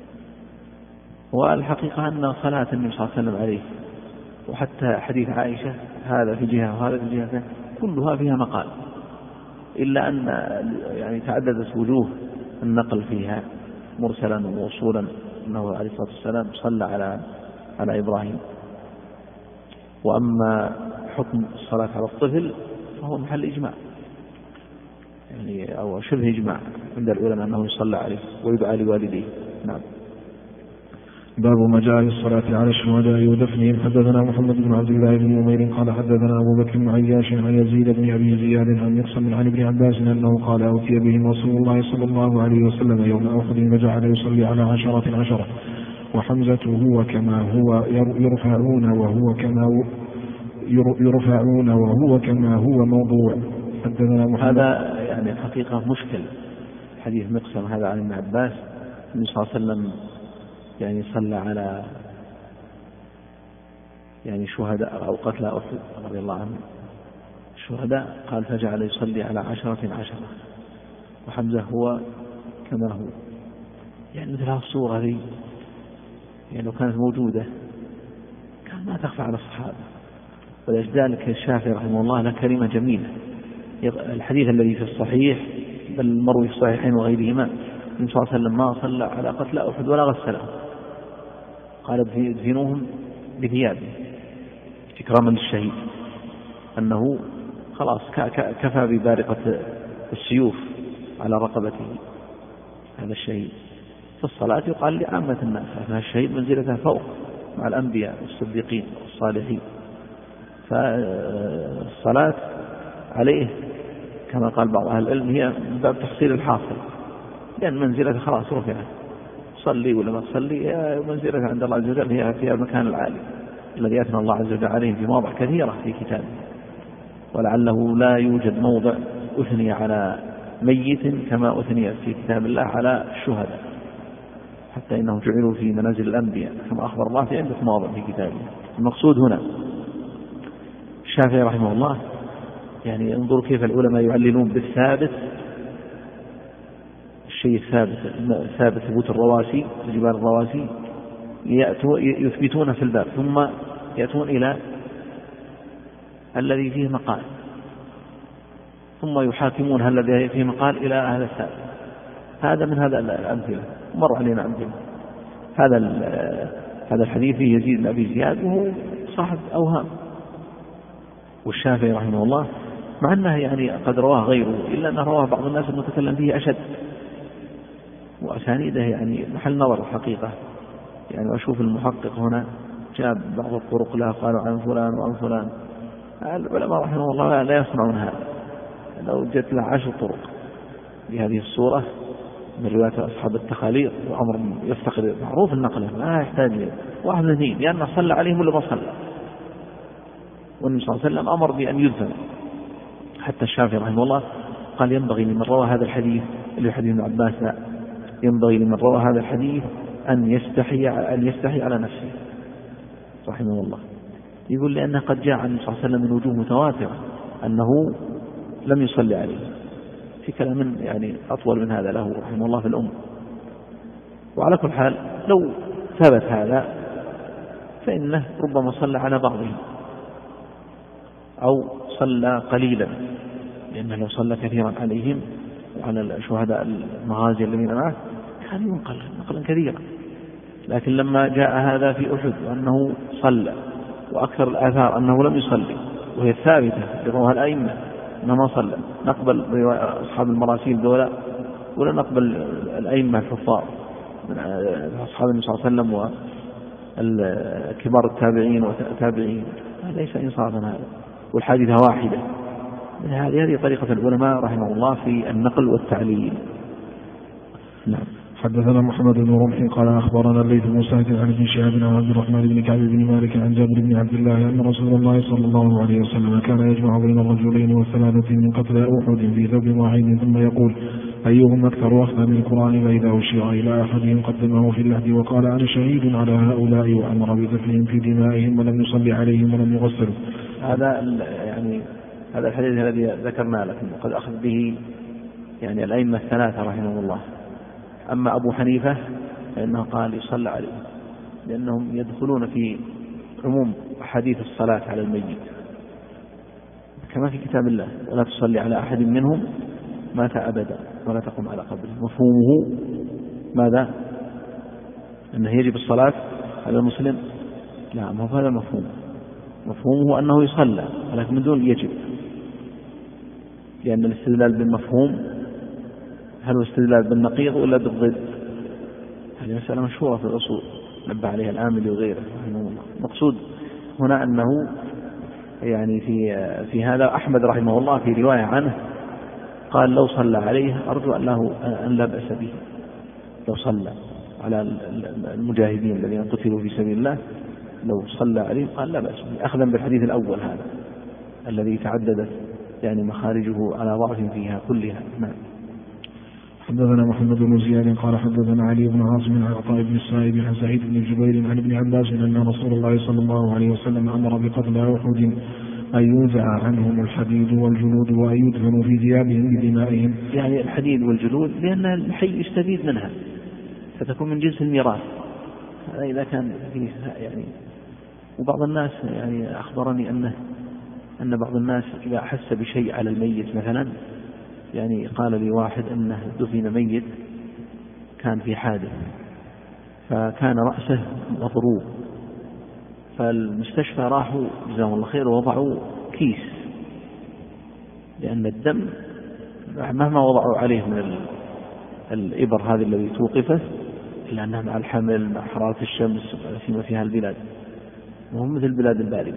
Speaker 1: والحقيقة أن صلاة النبي صلى الله عليه وسلم عليه وحتى حديث عائشة هذا في جهة وهذا في جهة كلها فيها مقال، إلا أن يعني تعددت وجوه النقل فيها مرسلا ووصولا أنه عليه الصلاة والسلام صلى على إبراهيم. وأما حكم الصلاة على الطفل فهو محل إجماع يعني أو شبه إجماع عند العلماء أنه يصلى عليه ويدعى لوالديه. نعم.
Speaker 2: باب ما جاء للصلاة على الشهداء ودفنهم. حدثنا محمد بن عبد الله بن نمير قال حدثنا أبو بكر بن عياش عن يزيد بن أبي زياد عن مقسم عن ابن عباس أنه قال أوتي بهم رسول الله صلى الله عليه وسلم يوم أحد فجعل يصلي على 10 وحمزة هو كما هو يرفعون وهو كما هو موضوع. حدثنا محمد.
Speaker 1: هذا يعني الحقيقة مشكل حديث مقسم هذا عن ابن عباس النبي صلى الله عليه وسلم يعني صلى على يعني شهداء أو قتلى أحد رضي الله عنهم الشهداء، قال فجعل يصلي على 10 وحمزة هو كما هو. يعني مثل هذه الصورة ذي يعني لو كانت موجودة كان ما تخفى على الصحابة. ولذلك الشافعي رحمه الله له كلمة جميلة، الحديث الذي في الصحيح بل المروي في الصحيحين وغيرهما النبي صلى الله عليه وسلم ما صلى على قتلى أحد ولا غسلهم، قال ادفنوهم بثيابه إكراما للشهيد، أنه خلاص كفى ببارقة السيوف على رقبته هذا الشهيد. في الصلاة يقال لعامة الناس أن الشهيد منزلته فوق مع الأنبياء والصديقين والصالحين، فالصلاة عليه كما قال بعض أهل العلم هي من باب تحصيل الحاصل، لأن منزلته خلاص رفعت، صلي ولا ما تصلي منزلته عند الله عز وجل هي فيها المكان العالي الذي أثنى الله عز وجل عليه في مواضع كثيرة في كتابه، ولعله لا يوجد موضع أثني على ميت كما أثني في كتاب الله على الشهداء، حتى إنهم جعلوا في منازل الأنبياء كما أخبر الله في عدة مواضع في كتابه. المقصود هنا الشافعي رحمه الله يعني انظر كيف العلماء يعللون بالثابت، الشيء ثابت ثبوت الرواسي جبال الرواسي يثبتون في الباب ثم يأتون إلى الذي فيه مقال ثم يحاكمون هل الذي فيه مقال إلى هذا الثابت. هذا من هذا الأمثلة مر علينا أمثلة. هذا الحديث فيه يزيد بن أبي زياد وهو صاحب أوهام، والشافعي رحمه الله مع أنه يعني قد رواه غيره إلا أنه رواه بعض الناس المتكلم فيه أشد، وأسانيده يعني محل نظر الحقيقة. يعني أشوف المحقق هنا جاب بعض الطرق لا قالوا عن فلان وعن فلان. العلماء رحمه الله لا يصنعون هذا. لو جت له 10 طرق بهذه الصورة من رواية أصحاب التخاليق وأمر يفتقد معروف النقل ما يحتاج واحد من اثنين لأنه صلى عليهم ولا ما صلى. والنبي صلى الله عليه وسلم أمر بأن يدفن. حتى الشافعي رحمه الله قال ينبغي لمن روى هذا الحديث اللي حديث ابن عباس ينبغي لمن روى هذا الحديث أن يستحي على نفسه رحمه الله. يقول لأنه قد جاء عن النبي صلى الله عليه وسلم من وجوه متواترة أنه لم يصلي عليه. في كلام يعني أطول من هذا له رحمه الله في الأم. وعلى كل حال لو ثبت هذا فإنه ربما صلى على بعضهم أو صلى قليلا، لأنه لو صلى كثيرا عليهم وعلى الشهداء المغازي الذين معه كان ينقل نقلا كثيرا. لكن لما جاء هذا في أحد وأنه صلى وأكثر الآثار أنه لم يصلي وهي الثابتة لروها الأئمة أنه ما صلى، نقبل أصحاب المراسيل دولة ولا نقبل الأئمة الحفاظ من أصحاب النبي صلى الله عليه وسلم والكبار التابعين والتابعين؟ ليس إنصافا هذا. والحادثة واحدة. هذه طريقة العلماء رحمه الله في النقل والتعليل.
Speaker 2: نعم. حدثنا محمد بن رمح قال أخبرنا الليث بن سعد عن ابن شهاب عن عبد الرحمن بن كعب بن مالك عن جابر بن عبد الله أن رسول الله صلى الله عليه وسلم كان يجمع بين الرجلين والثلاثة من قتلى أحد في ثوب واحد ثم يقول أيهم أكثر أخذا من القرآن، فإذا أشير إلى أحدهم قدمه في اللحد وقال أنا شهيد على هؤلاء وأمر بدفنهم في دمائهم ولم يصلي عليهم ولم يغسلوا.
Speaker 1: هذا الحديث الذي ذكرنا لكم وقد أخذ به يعني الأئمة الثلاثة رحمه الله. أما أبو حنيفة فإنه قال يصلى عليه لأنهم يدخلون في عموم حديث الصلاة على الميت كما في كتاب الله ولا تصلي على أحد منهم مات أبدا ولا تقم على قبره. مفهومه ماذا؟ أنه يجب الصلاة على المسلم؟ لا، ما هو هذا المفهوم. مفهومه أنه يصلى ولكن من دون يجب، لأن الاستدلال بالمفهوم هل هو استدلال بالنقيض ولا بالضد؟ هذه مسألة مشهورة في الأصول نبه عليها الآملي وغيره رحمه الله. المقصود هنا أنه يعني في هذا أحمد رحمه الله في رواية عنه قال لو صلى عليه أرجو أن لا بأس به. لو صلى على المجاهدين الذين قتلوا في سبيل الله لو صلى عليه قال لا بأس به، أخذا بالحديث الأول هذا الذي تعددت يعني مخارجه على ضعف فيها كلها. نعم.
Speaker 2: حدثنا محمد بن زياد قال حدثنا علي بن عاصم عن عطاء بن السائب عن سعيد بن جبير عن ابن عباس أن رسول الله صلى الله عليه وسلم أمر بقتل أحد أن ينزع عنهم الحديد والجلود وأن يدفنوا في ثيابهم بدمائهم.
Speaker 1: يعني الحديد والجلود لأن الحي يستفيد منها فتكون من جنس الميراث. إذا كان فيه يعني وبعض الناس يعني أخبرني أن بعض الناس إذا أحس بشيء على الميت مثلا، يعني قال لي واحد أنه دفن ميت كان في حادث فكان رأسه مضروب، فالمستشفى راحوا جزاهم الله خير ووضعوا كيس، لأن الدم مهما وضعوا عليه من الإبر هذه الذي توقفه إلا أنها مع الحمل مع حرارة الشمس فيما فيها البلاد وهم مثل البلاد الباردة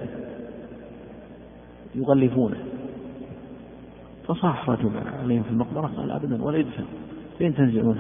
Speaker 1: يغلفونه. فصاح رجل عليهم في المقبرة قال أبدا ولا يدفن، فين تنزعون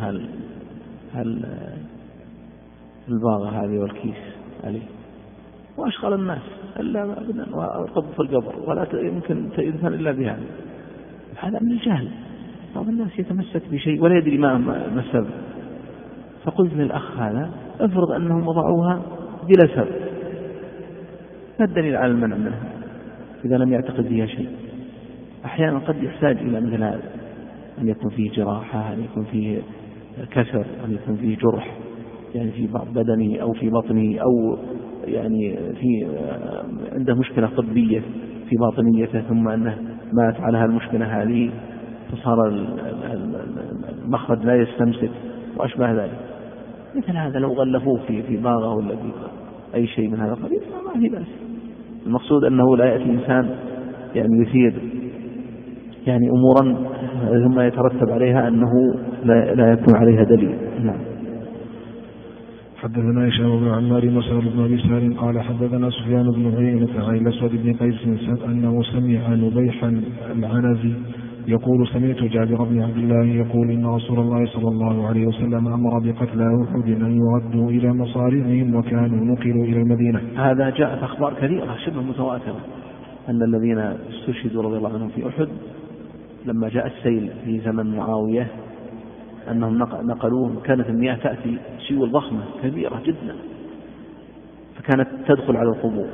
Speaker 1: الباغة هذه والكيس عليه؟ وأشغل الناس ألا أبدا وأرقب في القبر ولا يمكن يدفن إلا بهذا. هذا من الجهل. بعض الناس يتمسك بشيء ولا يدري ما السبب. فقلت للأخ هذا افرض أنهم وضعوها بلا سبب، ما الدليل على المنع منها إذا لم يعتقد فيها شيء؟ أحيانا قد يحتاج إلى مثل هذا، أن يكون فيه جراحة، أن يكون فيه كسر، أن يكون فيه جرح يعني في بعض بدنه أو في بطنه، أو يعني في عنده مشكلة طبية في باطنيته ثم أنه مات على هالمشكلة هذه فصار المخرج لا يستمسك وأشبه ذلك. مثل هذا لو غلفوه في باغة ولا في أي شيء من هذا القبيل فما في بأس. المقصود أنه لا يأتي إنسان يعني يثير يعني أمورا ثم يترتب عليها أنه لا يكون عليها دليل. نعم.
Speaker 2: حدثنا هشام بن عمار مسعود بن ابي سهل قال حدثنا سفيان بن عيينة عن الاسود بن قيس انه سمع نبيحا العنزي يقول سمعت جابر بن عبد الله يقول ان رسول الله صلى الله عليه وسلم امر بقتلى احد ان يردوا الى مصارعهم وكانوا نقلوا الى المدينه.
Speaker 1: هذا جاء في اخبار كثيره شبه متواتره ان الذين استشهدوا رضي الله عنهم في احد لما جاء السيل في زمن معاويه أنهم نقلوهم، كانت المياه تأتي سيول ضخمة كبيرة جدا فكانت تدخل على القبور،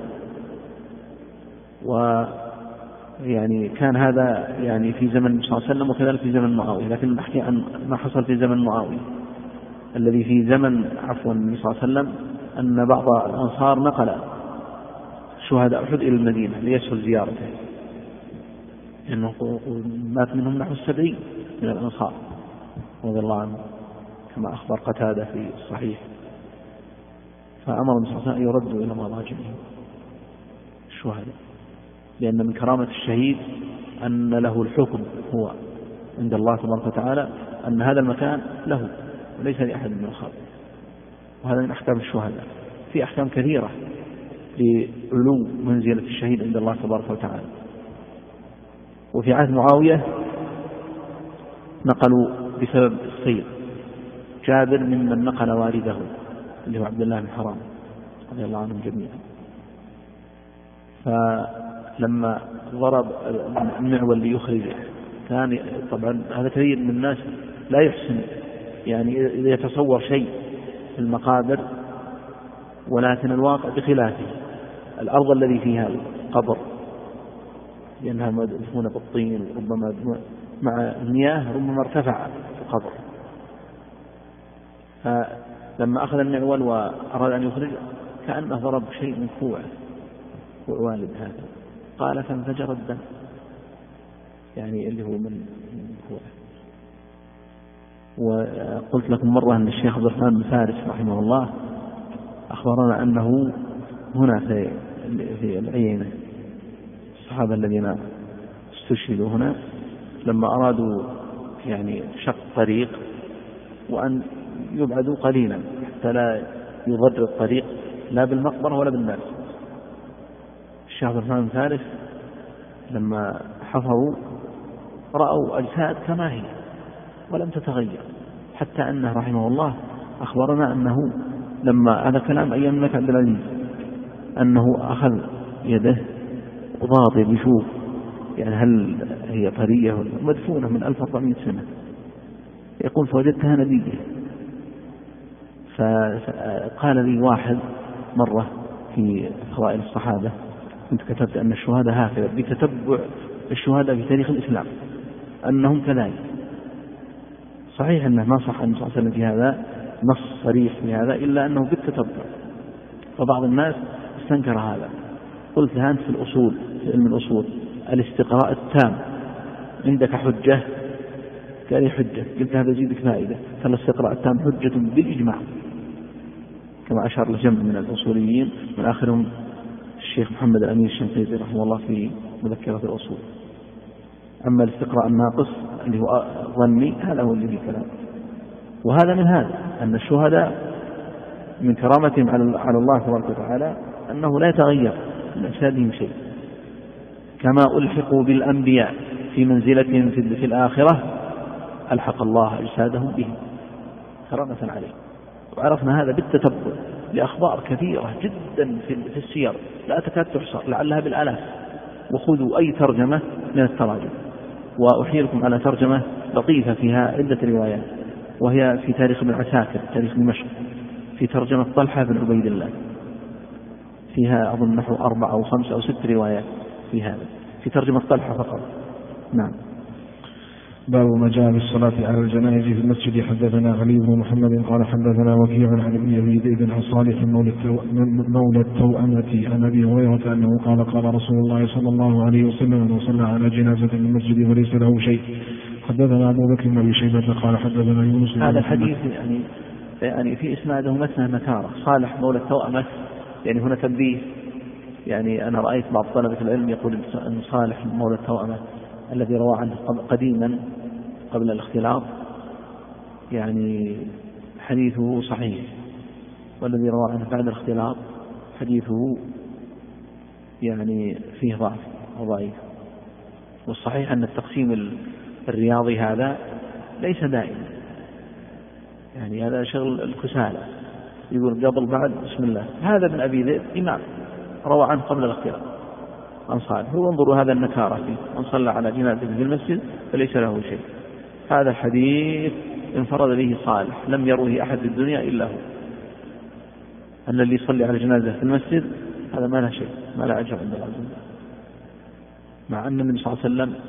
Speaker 1: ويعني كان هذا يعني في زمن النبي صلى الله عليه وسلم وكذلك في زمن معاوية، لكن نحكي عن ما حصل في زمن معاوية الذي في زمن النبي صلى الله عليه وسلم أن بعض الأنصار نقل شهداء أحد إلى المدينة ليسهل زيارته، لأنه مات منهم نحو 70 من الأنصار رضي الله عنه كما أخبر قتادة في الصحيح، فأمر النبي صلى الله عليه وسلم أن يردوا إلى مضاجعهم الشهداء، لأن من كرامة الشهيد أن له الحكم هو عند الله تبارك وتعالى أن هذا المكان له وليس لأحد من الخلق، وهذا من أحكام الشهداء. في أحكام كثيرة لعلو منزلة الشهيد عند الله تبارك وتعالى. وفي عهد معاوية نقلوا بسبب السير جابر ممن نقل والده اللي هو عبد الله بن حرام رضي الله عنهم جميعا، فلما ضرب المعول ليخرجه كان طبعا هذا كثير من الناس لا يحسن يعني إذا يتصور شيء في المقابر، ولكن الواقع بخلافه. الأرض الذي فيها القبر لأنها مدفونة بالطين وربما مع المياه ربما ارتفع القبر، فلما أخذ المعول وأراد أن يخرج كأنه ضرب شيء من كوعه والد هذا، قال فانفجر الدم يعني اللي هو من كوعه. وقلت لكم مرة أن الشيخ عبد الرحمن بن فارس رحمه الله أخبرنا أنه هنا في العيينة الصحابة الذين استشهدوا هنا لما أرادوا يعني شق طريق وأن يبعدوا قليلا حتى لا يضر الطريق لا بالمقبرة ولا بالناس، الشيخ عبد الرحمن بن فارس لما حفروا رأوا أجساد كما هي ولم تتغير، حتى أنه رحمه الله أخبرنا أنه لما هذا كلام أيام الملك عبد العزيز أنه أخذ يده وضاطي بيشوف يعني هل هي طرية مدفونة من 1400 سنة، يقول فوجدتها نبية. فقال لي واحد مرة في فضائل الصحابة كنت كتبت أن الشهداء هكذا بتتبع الشهداء في تاريخ الإسلام أنهم كذلك، صحيح أنه ما صح أن صلى الله عليه وسلم في هذا نص صريح في هذا إلا أنه بالتتبع، فبعض الناس استنكر هذا. قلت له أنت في الأصول في علم الأصول الاستقراء التام عندك حجة؟ قال لي حجة. قلت هذا يزيدك فائدة، فالاستقراء التام حجة بالإجماع كما أشار لجمع من الأصوليين من آخرهم الشيخ محمد الأمين الشنقيطي رحمه الله في مذكرة الأصول. أما الاستقراء الناقص اللي هو ظني هذا هو اللي فيه كلام. وهذا من هذا أن الشهداء من كرامتهم على الله تبارك وتعالى أنه لا يتغير من أجسادهم شيء، كما ألحقوا بالأنبياء في منزلتهم في الآخرة ألحق الله أجسادهم بهم كرامة عليه. وعرفنا هذا بالتتبع لأخبار كثيرة جدا في السير لا تكاد تحصى لعلها بالآلاف. وخذوا أي ترجمة من التراجم، وأحيلكم على ترجمة لطيفة فيها عدة روايات، وهي في تاريخ ابن عساكر تاريخ دمشق في ترجمة طلحة بن عبيد الله، فيها أظن نحو 4 أو 5 أو 6 روايات في هذا في ترجمة طلحة فقط. نعم.
Speaker 2: باب ما جاء بالصلاة على الجنائز في المسجد. حدثنا علي بن محمد قال حدثنا وكيع عن ابن يزيد بن صالح مولى التوأمة عن أبي هريرة أنه قال قال رسول الله صلى الله عليه وسلم من صلى على جنازة في المسجد فليس له شيء. حدثنا أبو بكر بن أبي شيبة قال حدثنا يونس.
Speaker 1: هذا الحديث يعني في إسناده مثنى مكاره صالح مولى التوأمة، يعني هنا تنبيه، يعني أنا رأيت بعض طلبة العلم يقول أن صالح مولى التوأمة الذي روى عنه قديما قبل الاختلاط يعني حديثه صحيح، والذي روى عنه بعد الاختلاط حديثه يعني فيه ضعف أو ضعيف. والصحيح أن التقسيم الرياضي هذا ليس دائما، يعني هذا شغل الكسالى، يقول قبل بعد بسم الله. هذا ابن أبي ذئب إمام روى عنه قبل الاختلاط عن صالح، وانظروا هذا النكارة فيه، من صلى على جنازة في المسجد فليس له شيء. هذا الحديث انفرد به صالح، لم يروه أحد في الدنيا إلا هو، أن اللي يصلي على جنازة في المسجد هذا ما له شيء، ما له أجر عند الله عز وجل، مع أن النبي صلى الله عليه وسلم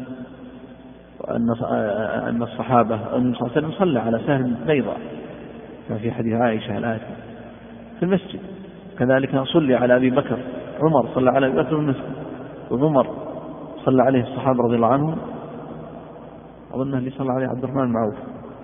Speaker 1: أن الصحابة النبي صلى الله عليه وسلم صلى على سهم بيضاء كما في حديث عائشة الآتي في المسجد. كذلك صلي على أبي بكر، عمر صلى على أبي بكر في المسجد، وعمر صلى عليه الصحابة رضي الله عنهم، أظنه اللي صلى عليه عبد الرحمن بن عوف،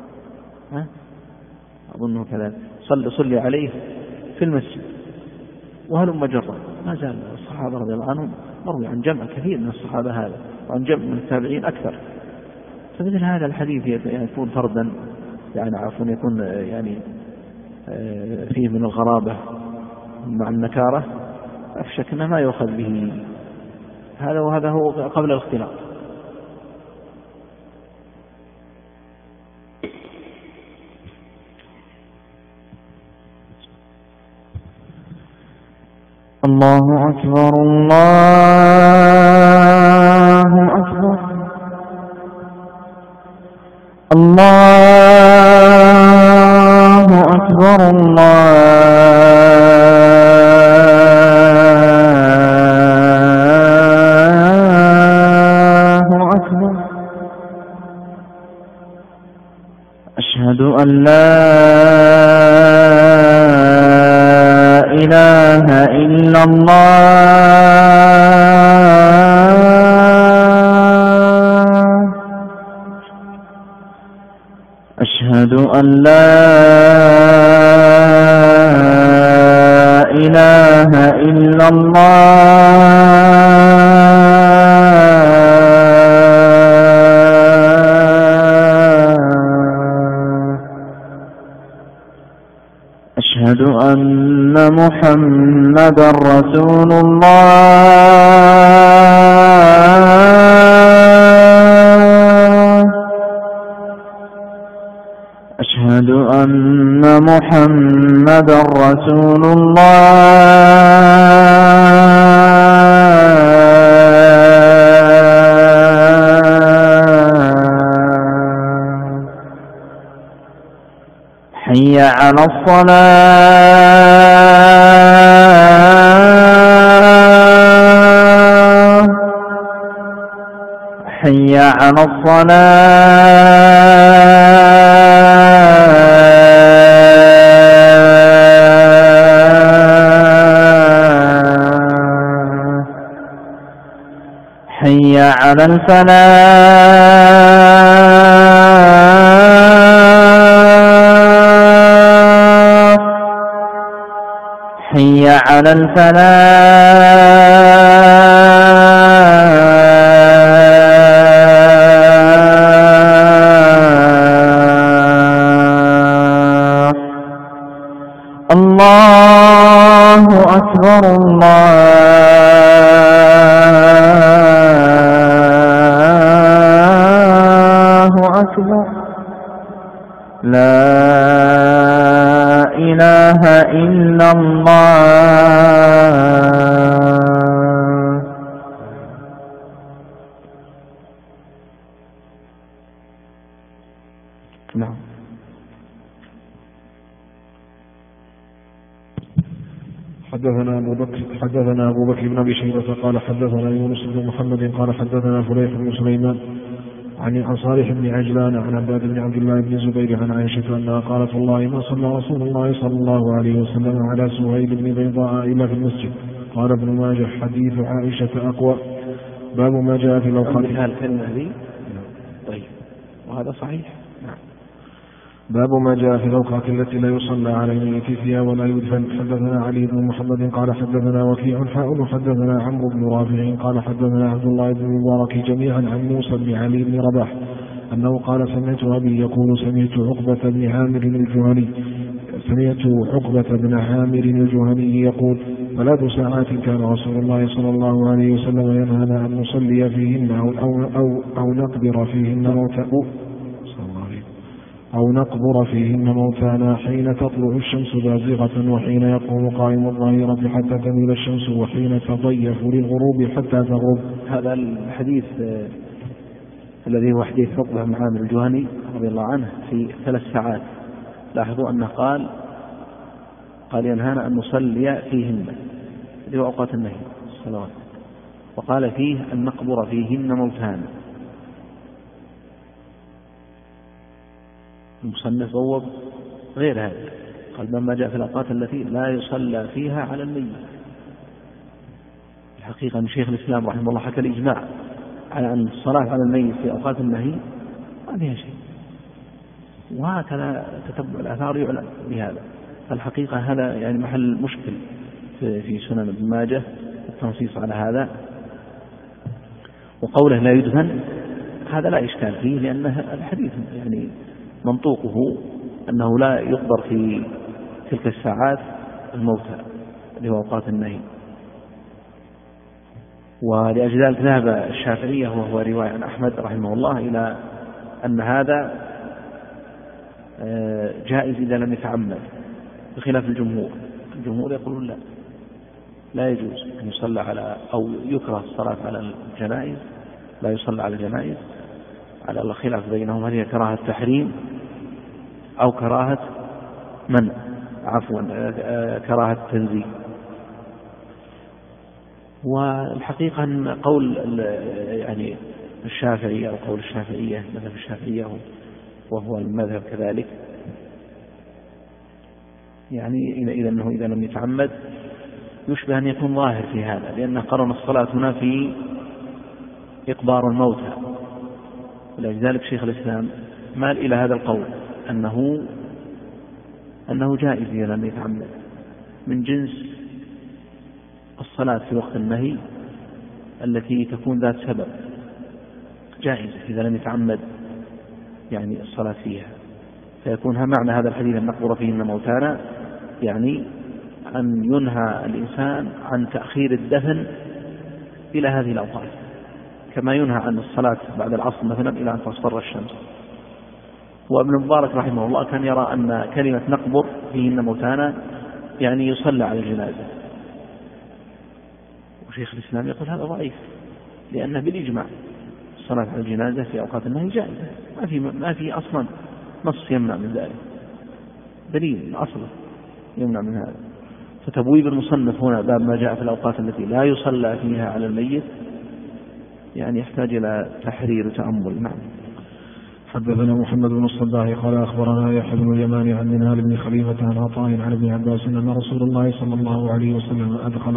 Speaker 1: أظنه كذلك صلي عليه في المسجد. وهلم مجرة ما زال الصحابة رضي الله عنهم مروي عن جمع كثير من الصحابة هذا، وعن جمع من التابعين أكثر. فمثل هذا الحديث يكون فردا، يعني عفوا يكون يعني فيه من الغرابة مع النكارة، أفشك أنه ما يؤخذ به هذا، وهذا هو قبل الاختلاط.
Speaker 3: الله أكبر الله أكبر الله أكبر الله أكبر. أشهد أن لا إله إلا الله. أشهد أن لا إله إلا الله. أشهد أن محمدا رسول الله. أشهد أن محمدا رسول الله. حي على الصلاة. حي على الصلاة. حي على الفلاح. حي على الفلاح. الله أكبر الله أكبر. لا إله إلا الله.
Speaker 1: نعم.
Speaker 2: حدثنا أبو بكر بن أبي شيبة قال حدثنا يونس بن محمد قال حدثنا فليح بن سليمان عن صالح بن عجلان عن عباد بن عبد الله بن الزبير عن عائشة أنها قالت والله ما صلى رسول الله صلى الله عليه وسلم على سهيل بن بيضاء إلا في المسجد. قال ابن ماجه حديث عائشة أقوى. باب ما جاء في الأوقات.
Speaker 1: طيب، وهذا صحيح.
Speaker 2: باب ما جاء في الأوقات التي لا يصلى على الميت فيها ولا يدفن. حدثنا علي بن محمد قال حدثنا وكيع حاء حدثنا عمرو بن رافع قال حدثنا عبد الله بن المبارك جميعا عن موسى بن علي بن رباح أنه قال سمعت أبي يقول سمعت عقبة بن عامر الجهني سمعت عقبة بن عامر الجهني يقول: 3 ساعات كان رسول الله صلى الله عليه وسلم ينهانا أن نصلي فيهن أو نقبر فيهن موتانا حين تطلع الشمس بازغة وحين يقوم قائم الظهيرة حتى تميل الشمس وحين تضيف للغروب حتى تغرب.
Speaker 1: هذا الحديث الذي هو حديث عقبة بن عامر الجهني رضي الله عنه في 3 ساعات. لاحظوا أنه قال ينهانا أن نصلي فيهن، هذه أوقات النهي الصلوات، وقال فيه أن نقبر فيهن موتانا. المصنف ضوب غير هذا، قال لما جاء في الأوقات التي لا يصلى فيها على الميت. الحقيقة أن شيخ الإسلام رحمه الله حكى الإجماع على أن الصلاة على الميت في أوقات النهي ما فيها شيء، وهكذا تتبع الآثار يعلم بهذا. الحقيقة هذا يعني محل مشكل في سنن ابن ماجه التنصيص على هذا. وقوله لا يدفن هذا لا إشكال فيه، لأن الحديث يعني منطوقه أنه لا يقبر في تلك الساعات الموتى اللي هو أوقات النهي. ولأجل ذلك ذهب الشافعية وهو رواية عن أحمد رحمه الله إلى أن هذا جائز إذا لم يتعمد، بخلاف الجمهور يقولون لا يجوز أن يصلى على أو يكره الصلاة على الجنائز، لا يصلى على الجنائز، على الخلاف بينهم هل هي كراهة تحريم أو كراهة منع، كراهة تنزيه. والحقيقة أن قول يعني الشافعي أو قول الشافعية مذهب الشافعية وهو المذهب كذلك، يعني إذا لم يتعمد يشبه أن يكون ظاهر في هذا، لأن قرن الصلاة هنا في إقبار الموتى. ولذلك شيخ الإسلام مال إلى هذا القول أنه جائز إذا لم يتعمد، من جنس الصلاة في وقت النهي التي تكون ذات سبب، جائز إذا لم يتعمد يعني الصلاة فيها. فيكون معنى هذا الحديث أن نقبر فيهن موتانا، يعني أن ينهى الإنسان عن تأخير الدفن إلى هذه الأوقات، كما ينهى عن الصلاة بعد العصر مثلا إلى أن تصفر الشمس. وابن المبارك رحمه الله كان يرى أن كلمة نقبر فيهن موتانا يعني يصلى على الجنازة، وشيخ الإسلام يقول هذا ضعيف، لأنه بالإجماع الصلاة على الجنازة في أوقات النهي جائزة، ما في أصلا نص يمنع من ذلك، دليل أصلا يمنع من هذا. فتبويب المصنف هنا باب ما جاء في الأوقات التي لا يصلى فيها على الميت يعني يحتاج إلى تحرير وتأمل. نعم.
Speaker 2: حدثنا محمد بن الصباح قال أخبرنا يحيى بن اليمان عن منهال بن خليفة عن عطاء عن ابن عباس أن رسول الله صلى الله عليه وسلم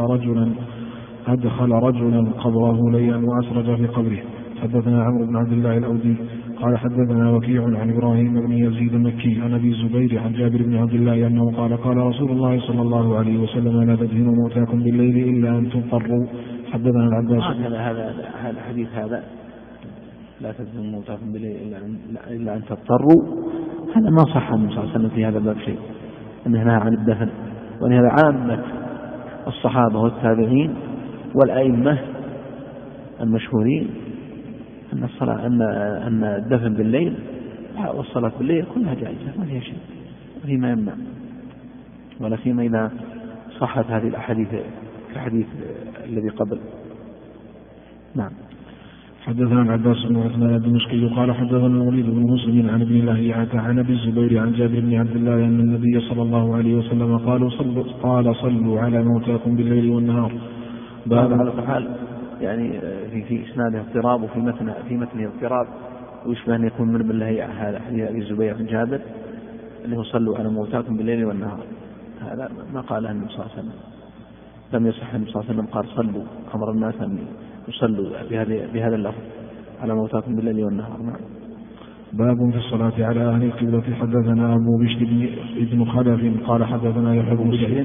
Speaker 2: أدخل رجلا قبره ليلا وأسرج في قبره. حدثنا عمرو بن عبد الله الأودي قال حدثنا وكيع عن إبراهيم بن يزيد المكي عن أبي الزبير عن جابر بن عبد الله أنه قال رسول الله صلى الله عليه وسلم لا تدهنوا موتاكم بالليل إلا أن تضطروا. حدثنا العباس.
Speaker 1: هذا الحديث هذا لا تدهنوا موتاكم بالليل إلا أن تضطروا، هذا ما صح عن صلى الله عليه وسلم في هذا الباب شيء، أنه نهى عن الدفن، وأن هذا عامة الصحابة والتابعين والأئمة المشهورين أن الصلاة أن الدفن بالليل والصلاة بالليل كلها جائزة، ما فيها شيء، فيما يمنع، ولا فيما إذا صحت هذه الأحاديث كحديث الذي قبل. نعم.
Speaker 2: حدثنا العباس بن عثمان الدمشقي قال حدثنا الوليد بن مسلم عن ابن لهيعة عن ابي الزبير عن جابر بن عبد الله أن النبي صلى الله عليه وسلم قال صلوا على موتاكم بالليل والنهار.
Speaker 1: بعد على الحال يعني في إسناده اضطراب وفي متنه اضطراب، ويشبه أن يكون من ابن لهيعة هذا حديث ابي الزبير عن جابر اللي هو صلوا على موتاكم بالليل والنهار، هذا ما قاله النبي صلى الله عليه وسلم، لم يصح النبي صلى الله عليه وسلم قال صلوا، أمر الناس أن يصلوا بهذا اللفظ على موتاكم بالليل والنهار. نعم.
Speaker 2: باب في الصلاة على أهل القبلة. حدثنا أبو بشر بن خلف قال حدثنا يحيى بن سعيد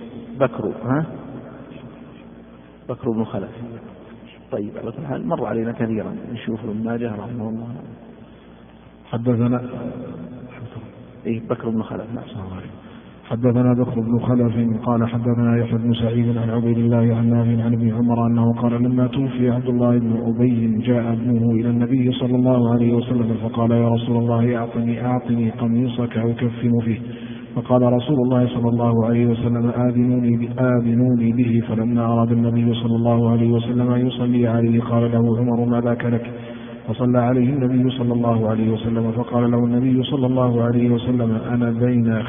Speaker 2: بكر بن خلف. طيب على كل حال مر علينا كثيرا نشوف ابن ماجه رحمه الله. حدثنا
Speaker 1: بكر بن خلف. نعم.
Speaker 2: حدثنا بكر بن خلف قال حدثنا يحيى بن سعيد عن عبيد الله عن نافع عن ابن عمر أنه قال لما توفي عبد الله بن أبي جاء ابنه إلى النبي صلى الله عليه وسلم فقال يا رسول الله أعطني قميصك أكفن فيه. فقال رسول الله صلى الله عليه وسلم آذنوني به. فلما أراد النبي صلى الله عليه وسلم أن يصلي عليه قال له عمر ما ذاك لك؟ فصلى عليه النبي صلى الله عليه وسلم فقال له النبي صلى الله عليه وسلم أنا بين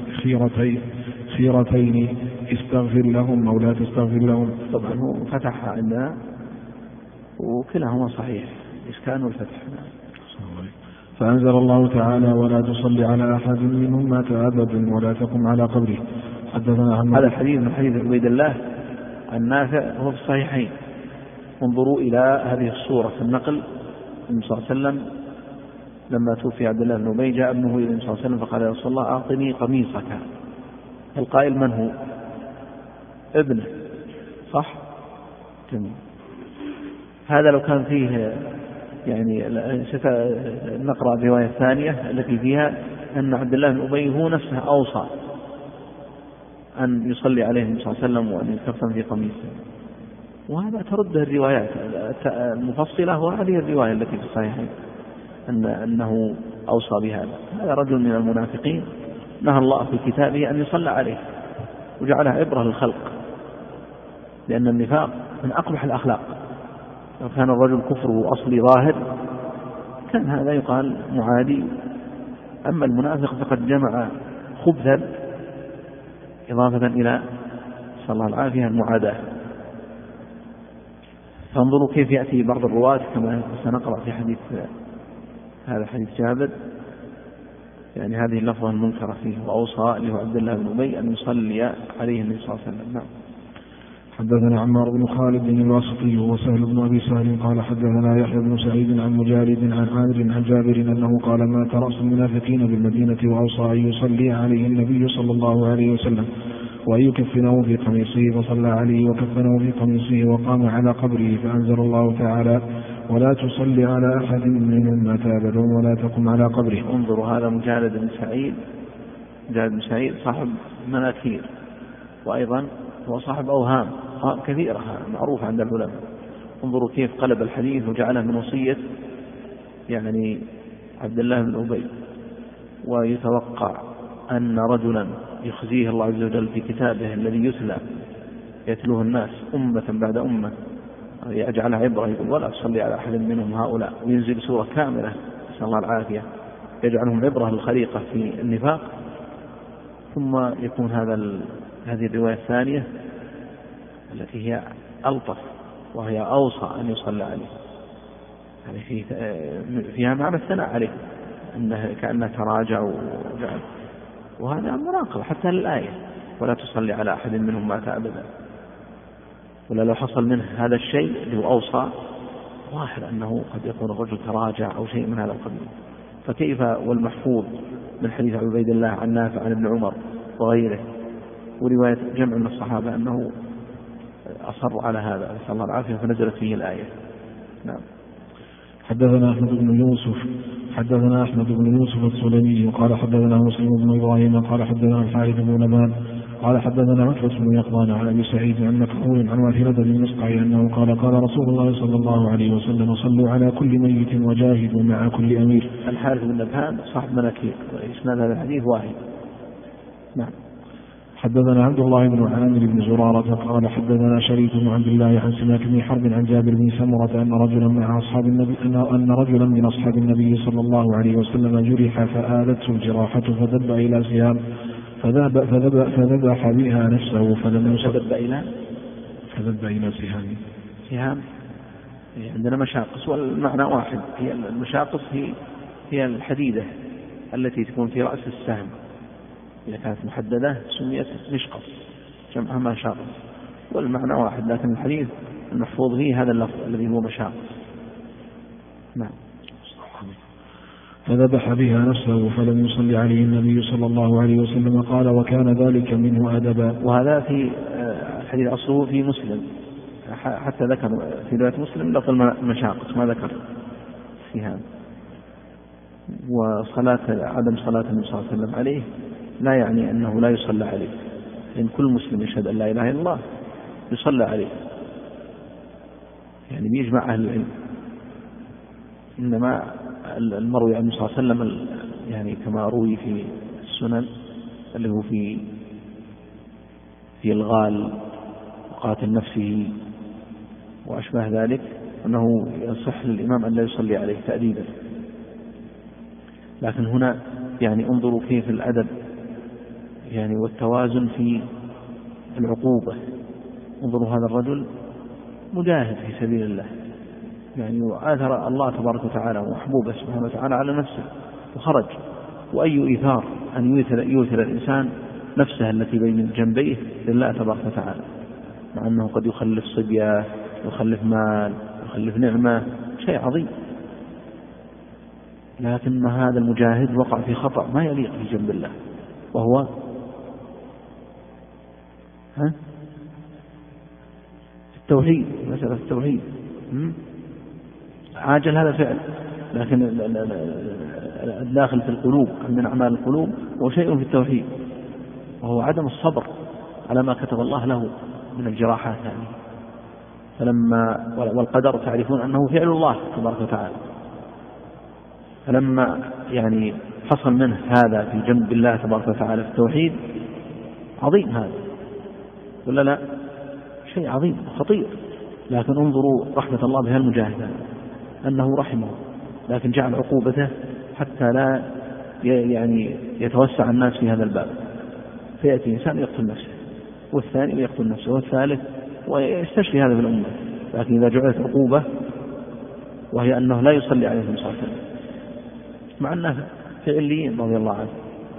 Speaker 2: خيرتين استغفر لهم أو لا تستغفر لهم.
Speaker 1: طبعا هو فتح عندنا وكلاهما صحيح الإسكان والفتح.
Speaker 2: فأنزل الله تعالى ولا تصلي على أحد منهم مات أبدا ولا تقم على قبره. حدثنا عن
Speaker 1: هذا الحديث من حديث عبيد الله النافع هو في الصحيحين. انظروا إلى هذه الصورة في النقل. النبي صلى الله عليه وسلم لما توفي عبد الله بن أبي جاء ابنه إلى النبي صلى الله عليه وسلم فقال يا رسول الله أعطني قميصك. القائل من هو؟ ابنه صح؟ جميل. هذا لو كان فيه يعني نقرأ الرواية الثانية التي فيها أن عبد الله بن أبي هو نفسه أوصى أن يصلي عليه النبي صلى الله عليه وسلم وأن يكفن في قميصه. وهذا ترده الروايات المفصلة وهذه الرواية التي في الصحيحين أنه أوصى بهذا. هذا رجل من المنافقين نهى الله في كتابه أن يصلى عليه وجعلها عبرة للخلق، لأن النفاق من أقبح الأخلاق. لو كان الرجل كفره أصلي ظاهر كان هذا يقال معادي، أما المنافق فقد جمع خبثا إضافة إلى صلى الله العافية المعاداة. فانظروا كيف يأتي بعض الرواة كما سنقرأ في حديث هذا حديث جابر، يعني هذه اللفظة المنكرة فيه وأوصى له عبد الله بن أبي أن يصلي عليه النبي صلى الله عليه وسلم. نعم.
Speaker 2: حدثنا عمار بن خالد الواسطي وسهل بن أبي سهل قال حدثنا يحيى بن سعيد عن مجالد عن عامر عن جابر أنه قال مات رأس المنافقين بالمدينة وأوصى أن يصلي عليه النبي صلى الله عليه وسلم وأن يكفنه في قميصه فصلى عليه وكفنه في قميصه وقام على قبره. فأنزل الله تعالى ولا تصلي على أحد منهم مات أبدا ولا تقم على قبره.
Speaker 1: انظروا هذا مجالد بن سعيد صاحب مناكير، وأيضا هو صاحب أوهام كثيرة معروفة عند العلماء. انظروا كيف قلب الحديث وجعله من وصية يعني عبد الله بن أبي، ويتوقع أن رجلا يخزيه الله عز وجل في كتابه الذي يتلوه الناس أمة بعد أمة يجعلها عبرة، يقول ولا تصلي على أحد منهم هؤلاء، وينزل سورة كاملة نسأل الله العافية يجعلهم عبرة للخليقة في النفاق. ثم يكون هذه الرواية الثانية التي هي ألطف وهي أوصى أن يصلى عليه، يعني فيها معنى الثناء عليه كأنه تراجع وجعل، وهذا مناقض حتى للآية ولا تصلي على أحد منهم مات أبدا. ولا لو حصل منه هذا الشيء اللي هو أوصى ظاهر أنه قد يكون الرجل تراجع أو شيء من هذا القبيل، فكيف والمحفوظ من حديث عبيد الله عن نافع عن ابن عمر وغيره ورواية جمع من الصحابة أنه أصر على هذا نسأل الله العافية فنزلت فيه الآية. نعم.
Speaker 2: حدثنا أحمد بن يوسف السلمي قال حدثنا مسلم بن إبراهيم قال حدثنا الحارث بن نبان قال حدثنا عتبة بن يقظان عن أبي سعيد عن مكحول عن واثلة بن مسقع أنه قال رسول الله صلى الله عليه وسلم صلوا على كل ميت وجاهدوا مع كل أمير.
Speaker 1: الحارث بن نبان صاحب مناكير وإسناد هذا الحديث واحد. نعم.
Speaker 2: حدثنا عبد الله بن عامر بن زرارة قال حدثنا شريك بن عبد الله عن سماك بن حرب عن جابر بن سمرة أن رجلا من أصحاب النبي صلى الله عليه وسلم جرح فآلته الجراحة فذب إلى سهام فذبح بها نفسه فلم يصدب إلى
Speaker 1: سهام. عندنا مشاقص والمعنى واحد، هي المشاقص هي الحديدة التي تكون في رأس السهم، إذا كانت محددة سميت مشقص جمعها مشاقص، والمعنى واحد، لكن الحديث المحفوظ فيه هذا اللفظ الذي هو مشاقص. نعم.
Speaker 2: فذبح بها نفسه فلم يصلي عليه النبي صلى الله عليه وسلم قال وكان ذلك منه أدبا.
Speaker 1: وهذا في الحديث أصله في مسلم، حتى ذكر في رواية مسلم لفظ المشاقص ما ذكر في هذا. وصلاة عدم صلاة النبي صلى الله عليه وسلم عليه لا يعني أنه لا يصلى عليه، لأن كل مسلم يشهد أن لا إله إلا الله يصلى عليه، يعني بيجمع أهل العلم. إنما المروي عنه صلى الله عليه وسلم يعني كما روي في السنن اللي هو في الغال وقاتل نفسه وأشبه ذلك، أنه يصح للإمام أن لا يصلي عليه تأديبا. لكن هنا يعني انظروا كيف الأدب يعني والتوازن في العقوبة. انظروا هذا الرجل مجاهد في سبيل الله، يعني وآثر الله تبارك وتعالى ومحبوبه سبحانه وتعالى على نفسه وخرج. وأي إيثار أن يؤثر الإنسان نفسه التي بين جنبيه لله تبارك وتعالى، مع أنه قد يخلف صبية، يخلف مال، يخلف نعمة، شيء عظيم. لكن هذا المجاهد وقع في خطأ ما يليق في جنب الله، وهو التوحيد، مسألة التوحيد. عاجل هذا فعل، لكن الداخل في القلوب من أعمال القلوب هو شيء في التوحيد، وهو عدم الصبر على ما كتب الله له من الجراحات يعني. فلما والقدر تعرفون أنه فعل الله تبارك وتعالى، فلما يعني حصل منه هذا في جنب الله تبارك وتعالى في التوحيد عظيم هذا، ولا لا؟ شيء عظيم خطير. لكن انظروا رحمة الله بها المجاهد أنه رحمه، لكن جعل عقوبته حتى لا يعني يتوسع الناس في هذا الباب، فيأتي إنسان يقتل نفسه، والثاني يقتل نفسه، والثالث، ويستشفي هذا في الأمة. لكن إذا جعلت عقوبة وهي أنه لا يصلي عليه صلى الله عليه وسلم، مع أنه فعليين رضي الله عنه،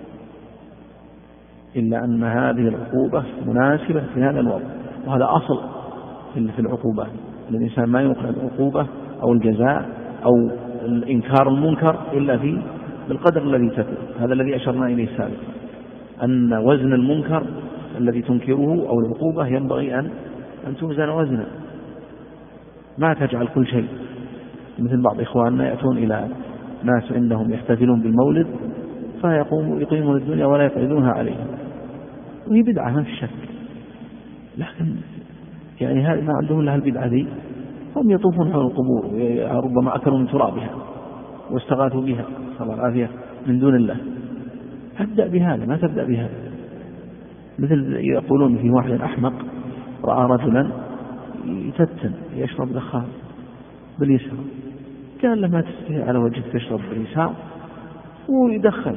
Speaker 1: إلا أن هذه العقوبة مناسبة في هذا الوضع، وهذا أصل في العقوبة. الإنسان ما يوقع العقوبة أو الجزاء أو الإنكار المنكر إلا بالقدر الذي تكون. هذا الذي أشرنا إليه سابقا، أن وزن المنكر الذي تنكره أو العقوبة ينبغي أن توزن وزنا، ما تجعل كل شيء. مثل بعض إخواننا يأتون إلى ناس عندهم يحتفلون بالمولد يقيمون الدنيا ولا يقعدونها عليهم، وهي بدعة ما في شك، لكن يعني هذه ما عندهم لها البدعة ذي. هم يطوفون حول القبور، ربما أكلوا من ترابها واستغاثوا بها صلى الله العافية من دون الله. أبدأ بهذا، ما تبدأ بهذا. مثل يقولون في واحد أحمق رأى رجلا يفتن يشرب دخان باليسار، قال له ما تستطيع على وجهك تشرب باليسار ويدخل.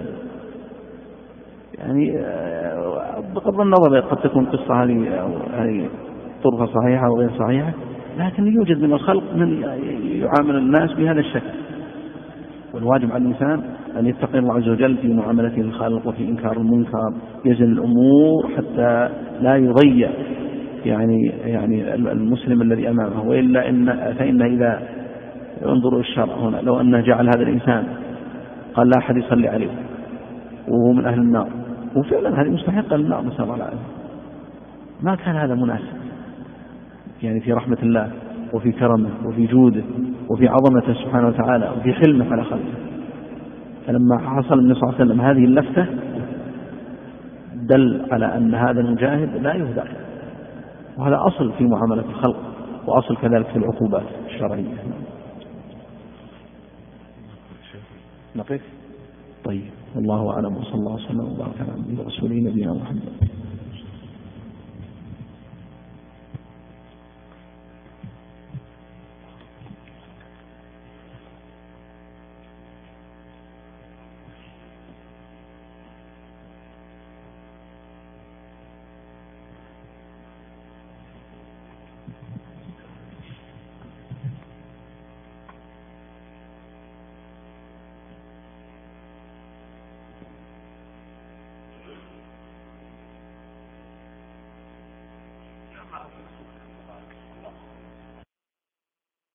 Speaker 1: يعني بغض النظر قد تكون قصة هذه طرفة صحيحة وغير صحيحة، لكن يوجد من الخلق من يعامل الناس بهذا الشكل. والواجب على الإنسان أن يتقي الله عز وجل في معاملته للخلق وفي إنكار المنكر، يزن الأمور حتى لا يضيع يعني المسلم الذي أمامه. وإلا فإن إذا انظروا الشرع هنا، لو أنه جعل هذا الإنسان قال لا أحد يصلي عليه وهو من أهل النار، وفعلا هذه مستحقة للنار نسأل الله العافية، ما كان هذا مناسب. يعني في رحمة الله وفي كرمه وفي جوده وفي عظمته سبحانه وتعالى وفي حلمه على خلقه. فلما حصل النبي صلى الله عليه وسلم هذه اللفتة دل على أن هذا المجاهد لا يهدر، وهذا أصل في معاملة الخلق، وأصل كذلك في العقوبات الشرعية. نقف. طيب، والله أعلم، وصلى الله وسلم وبارك على عبده ورسوله نبينا محمد.
Speaker 4: Wow.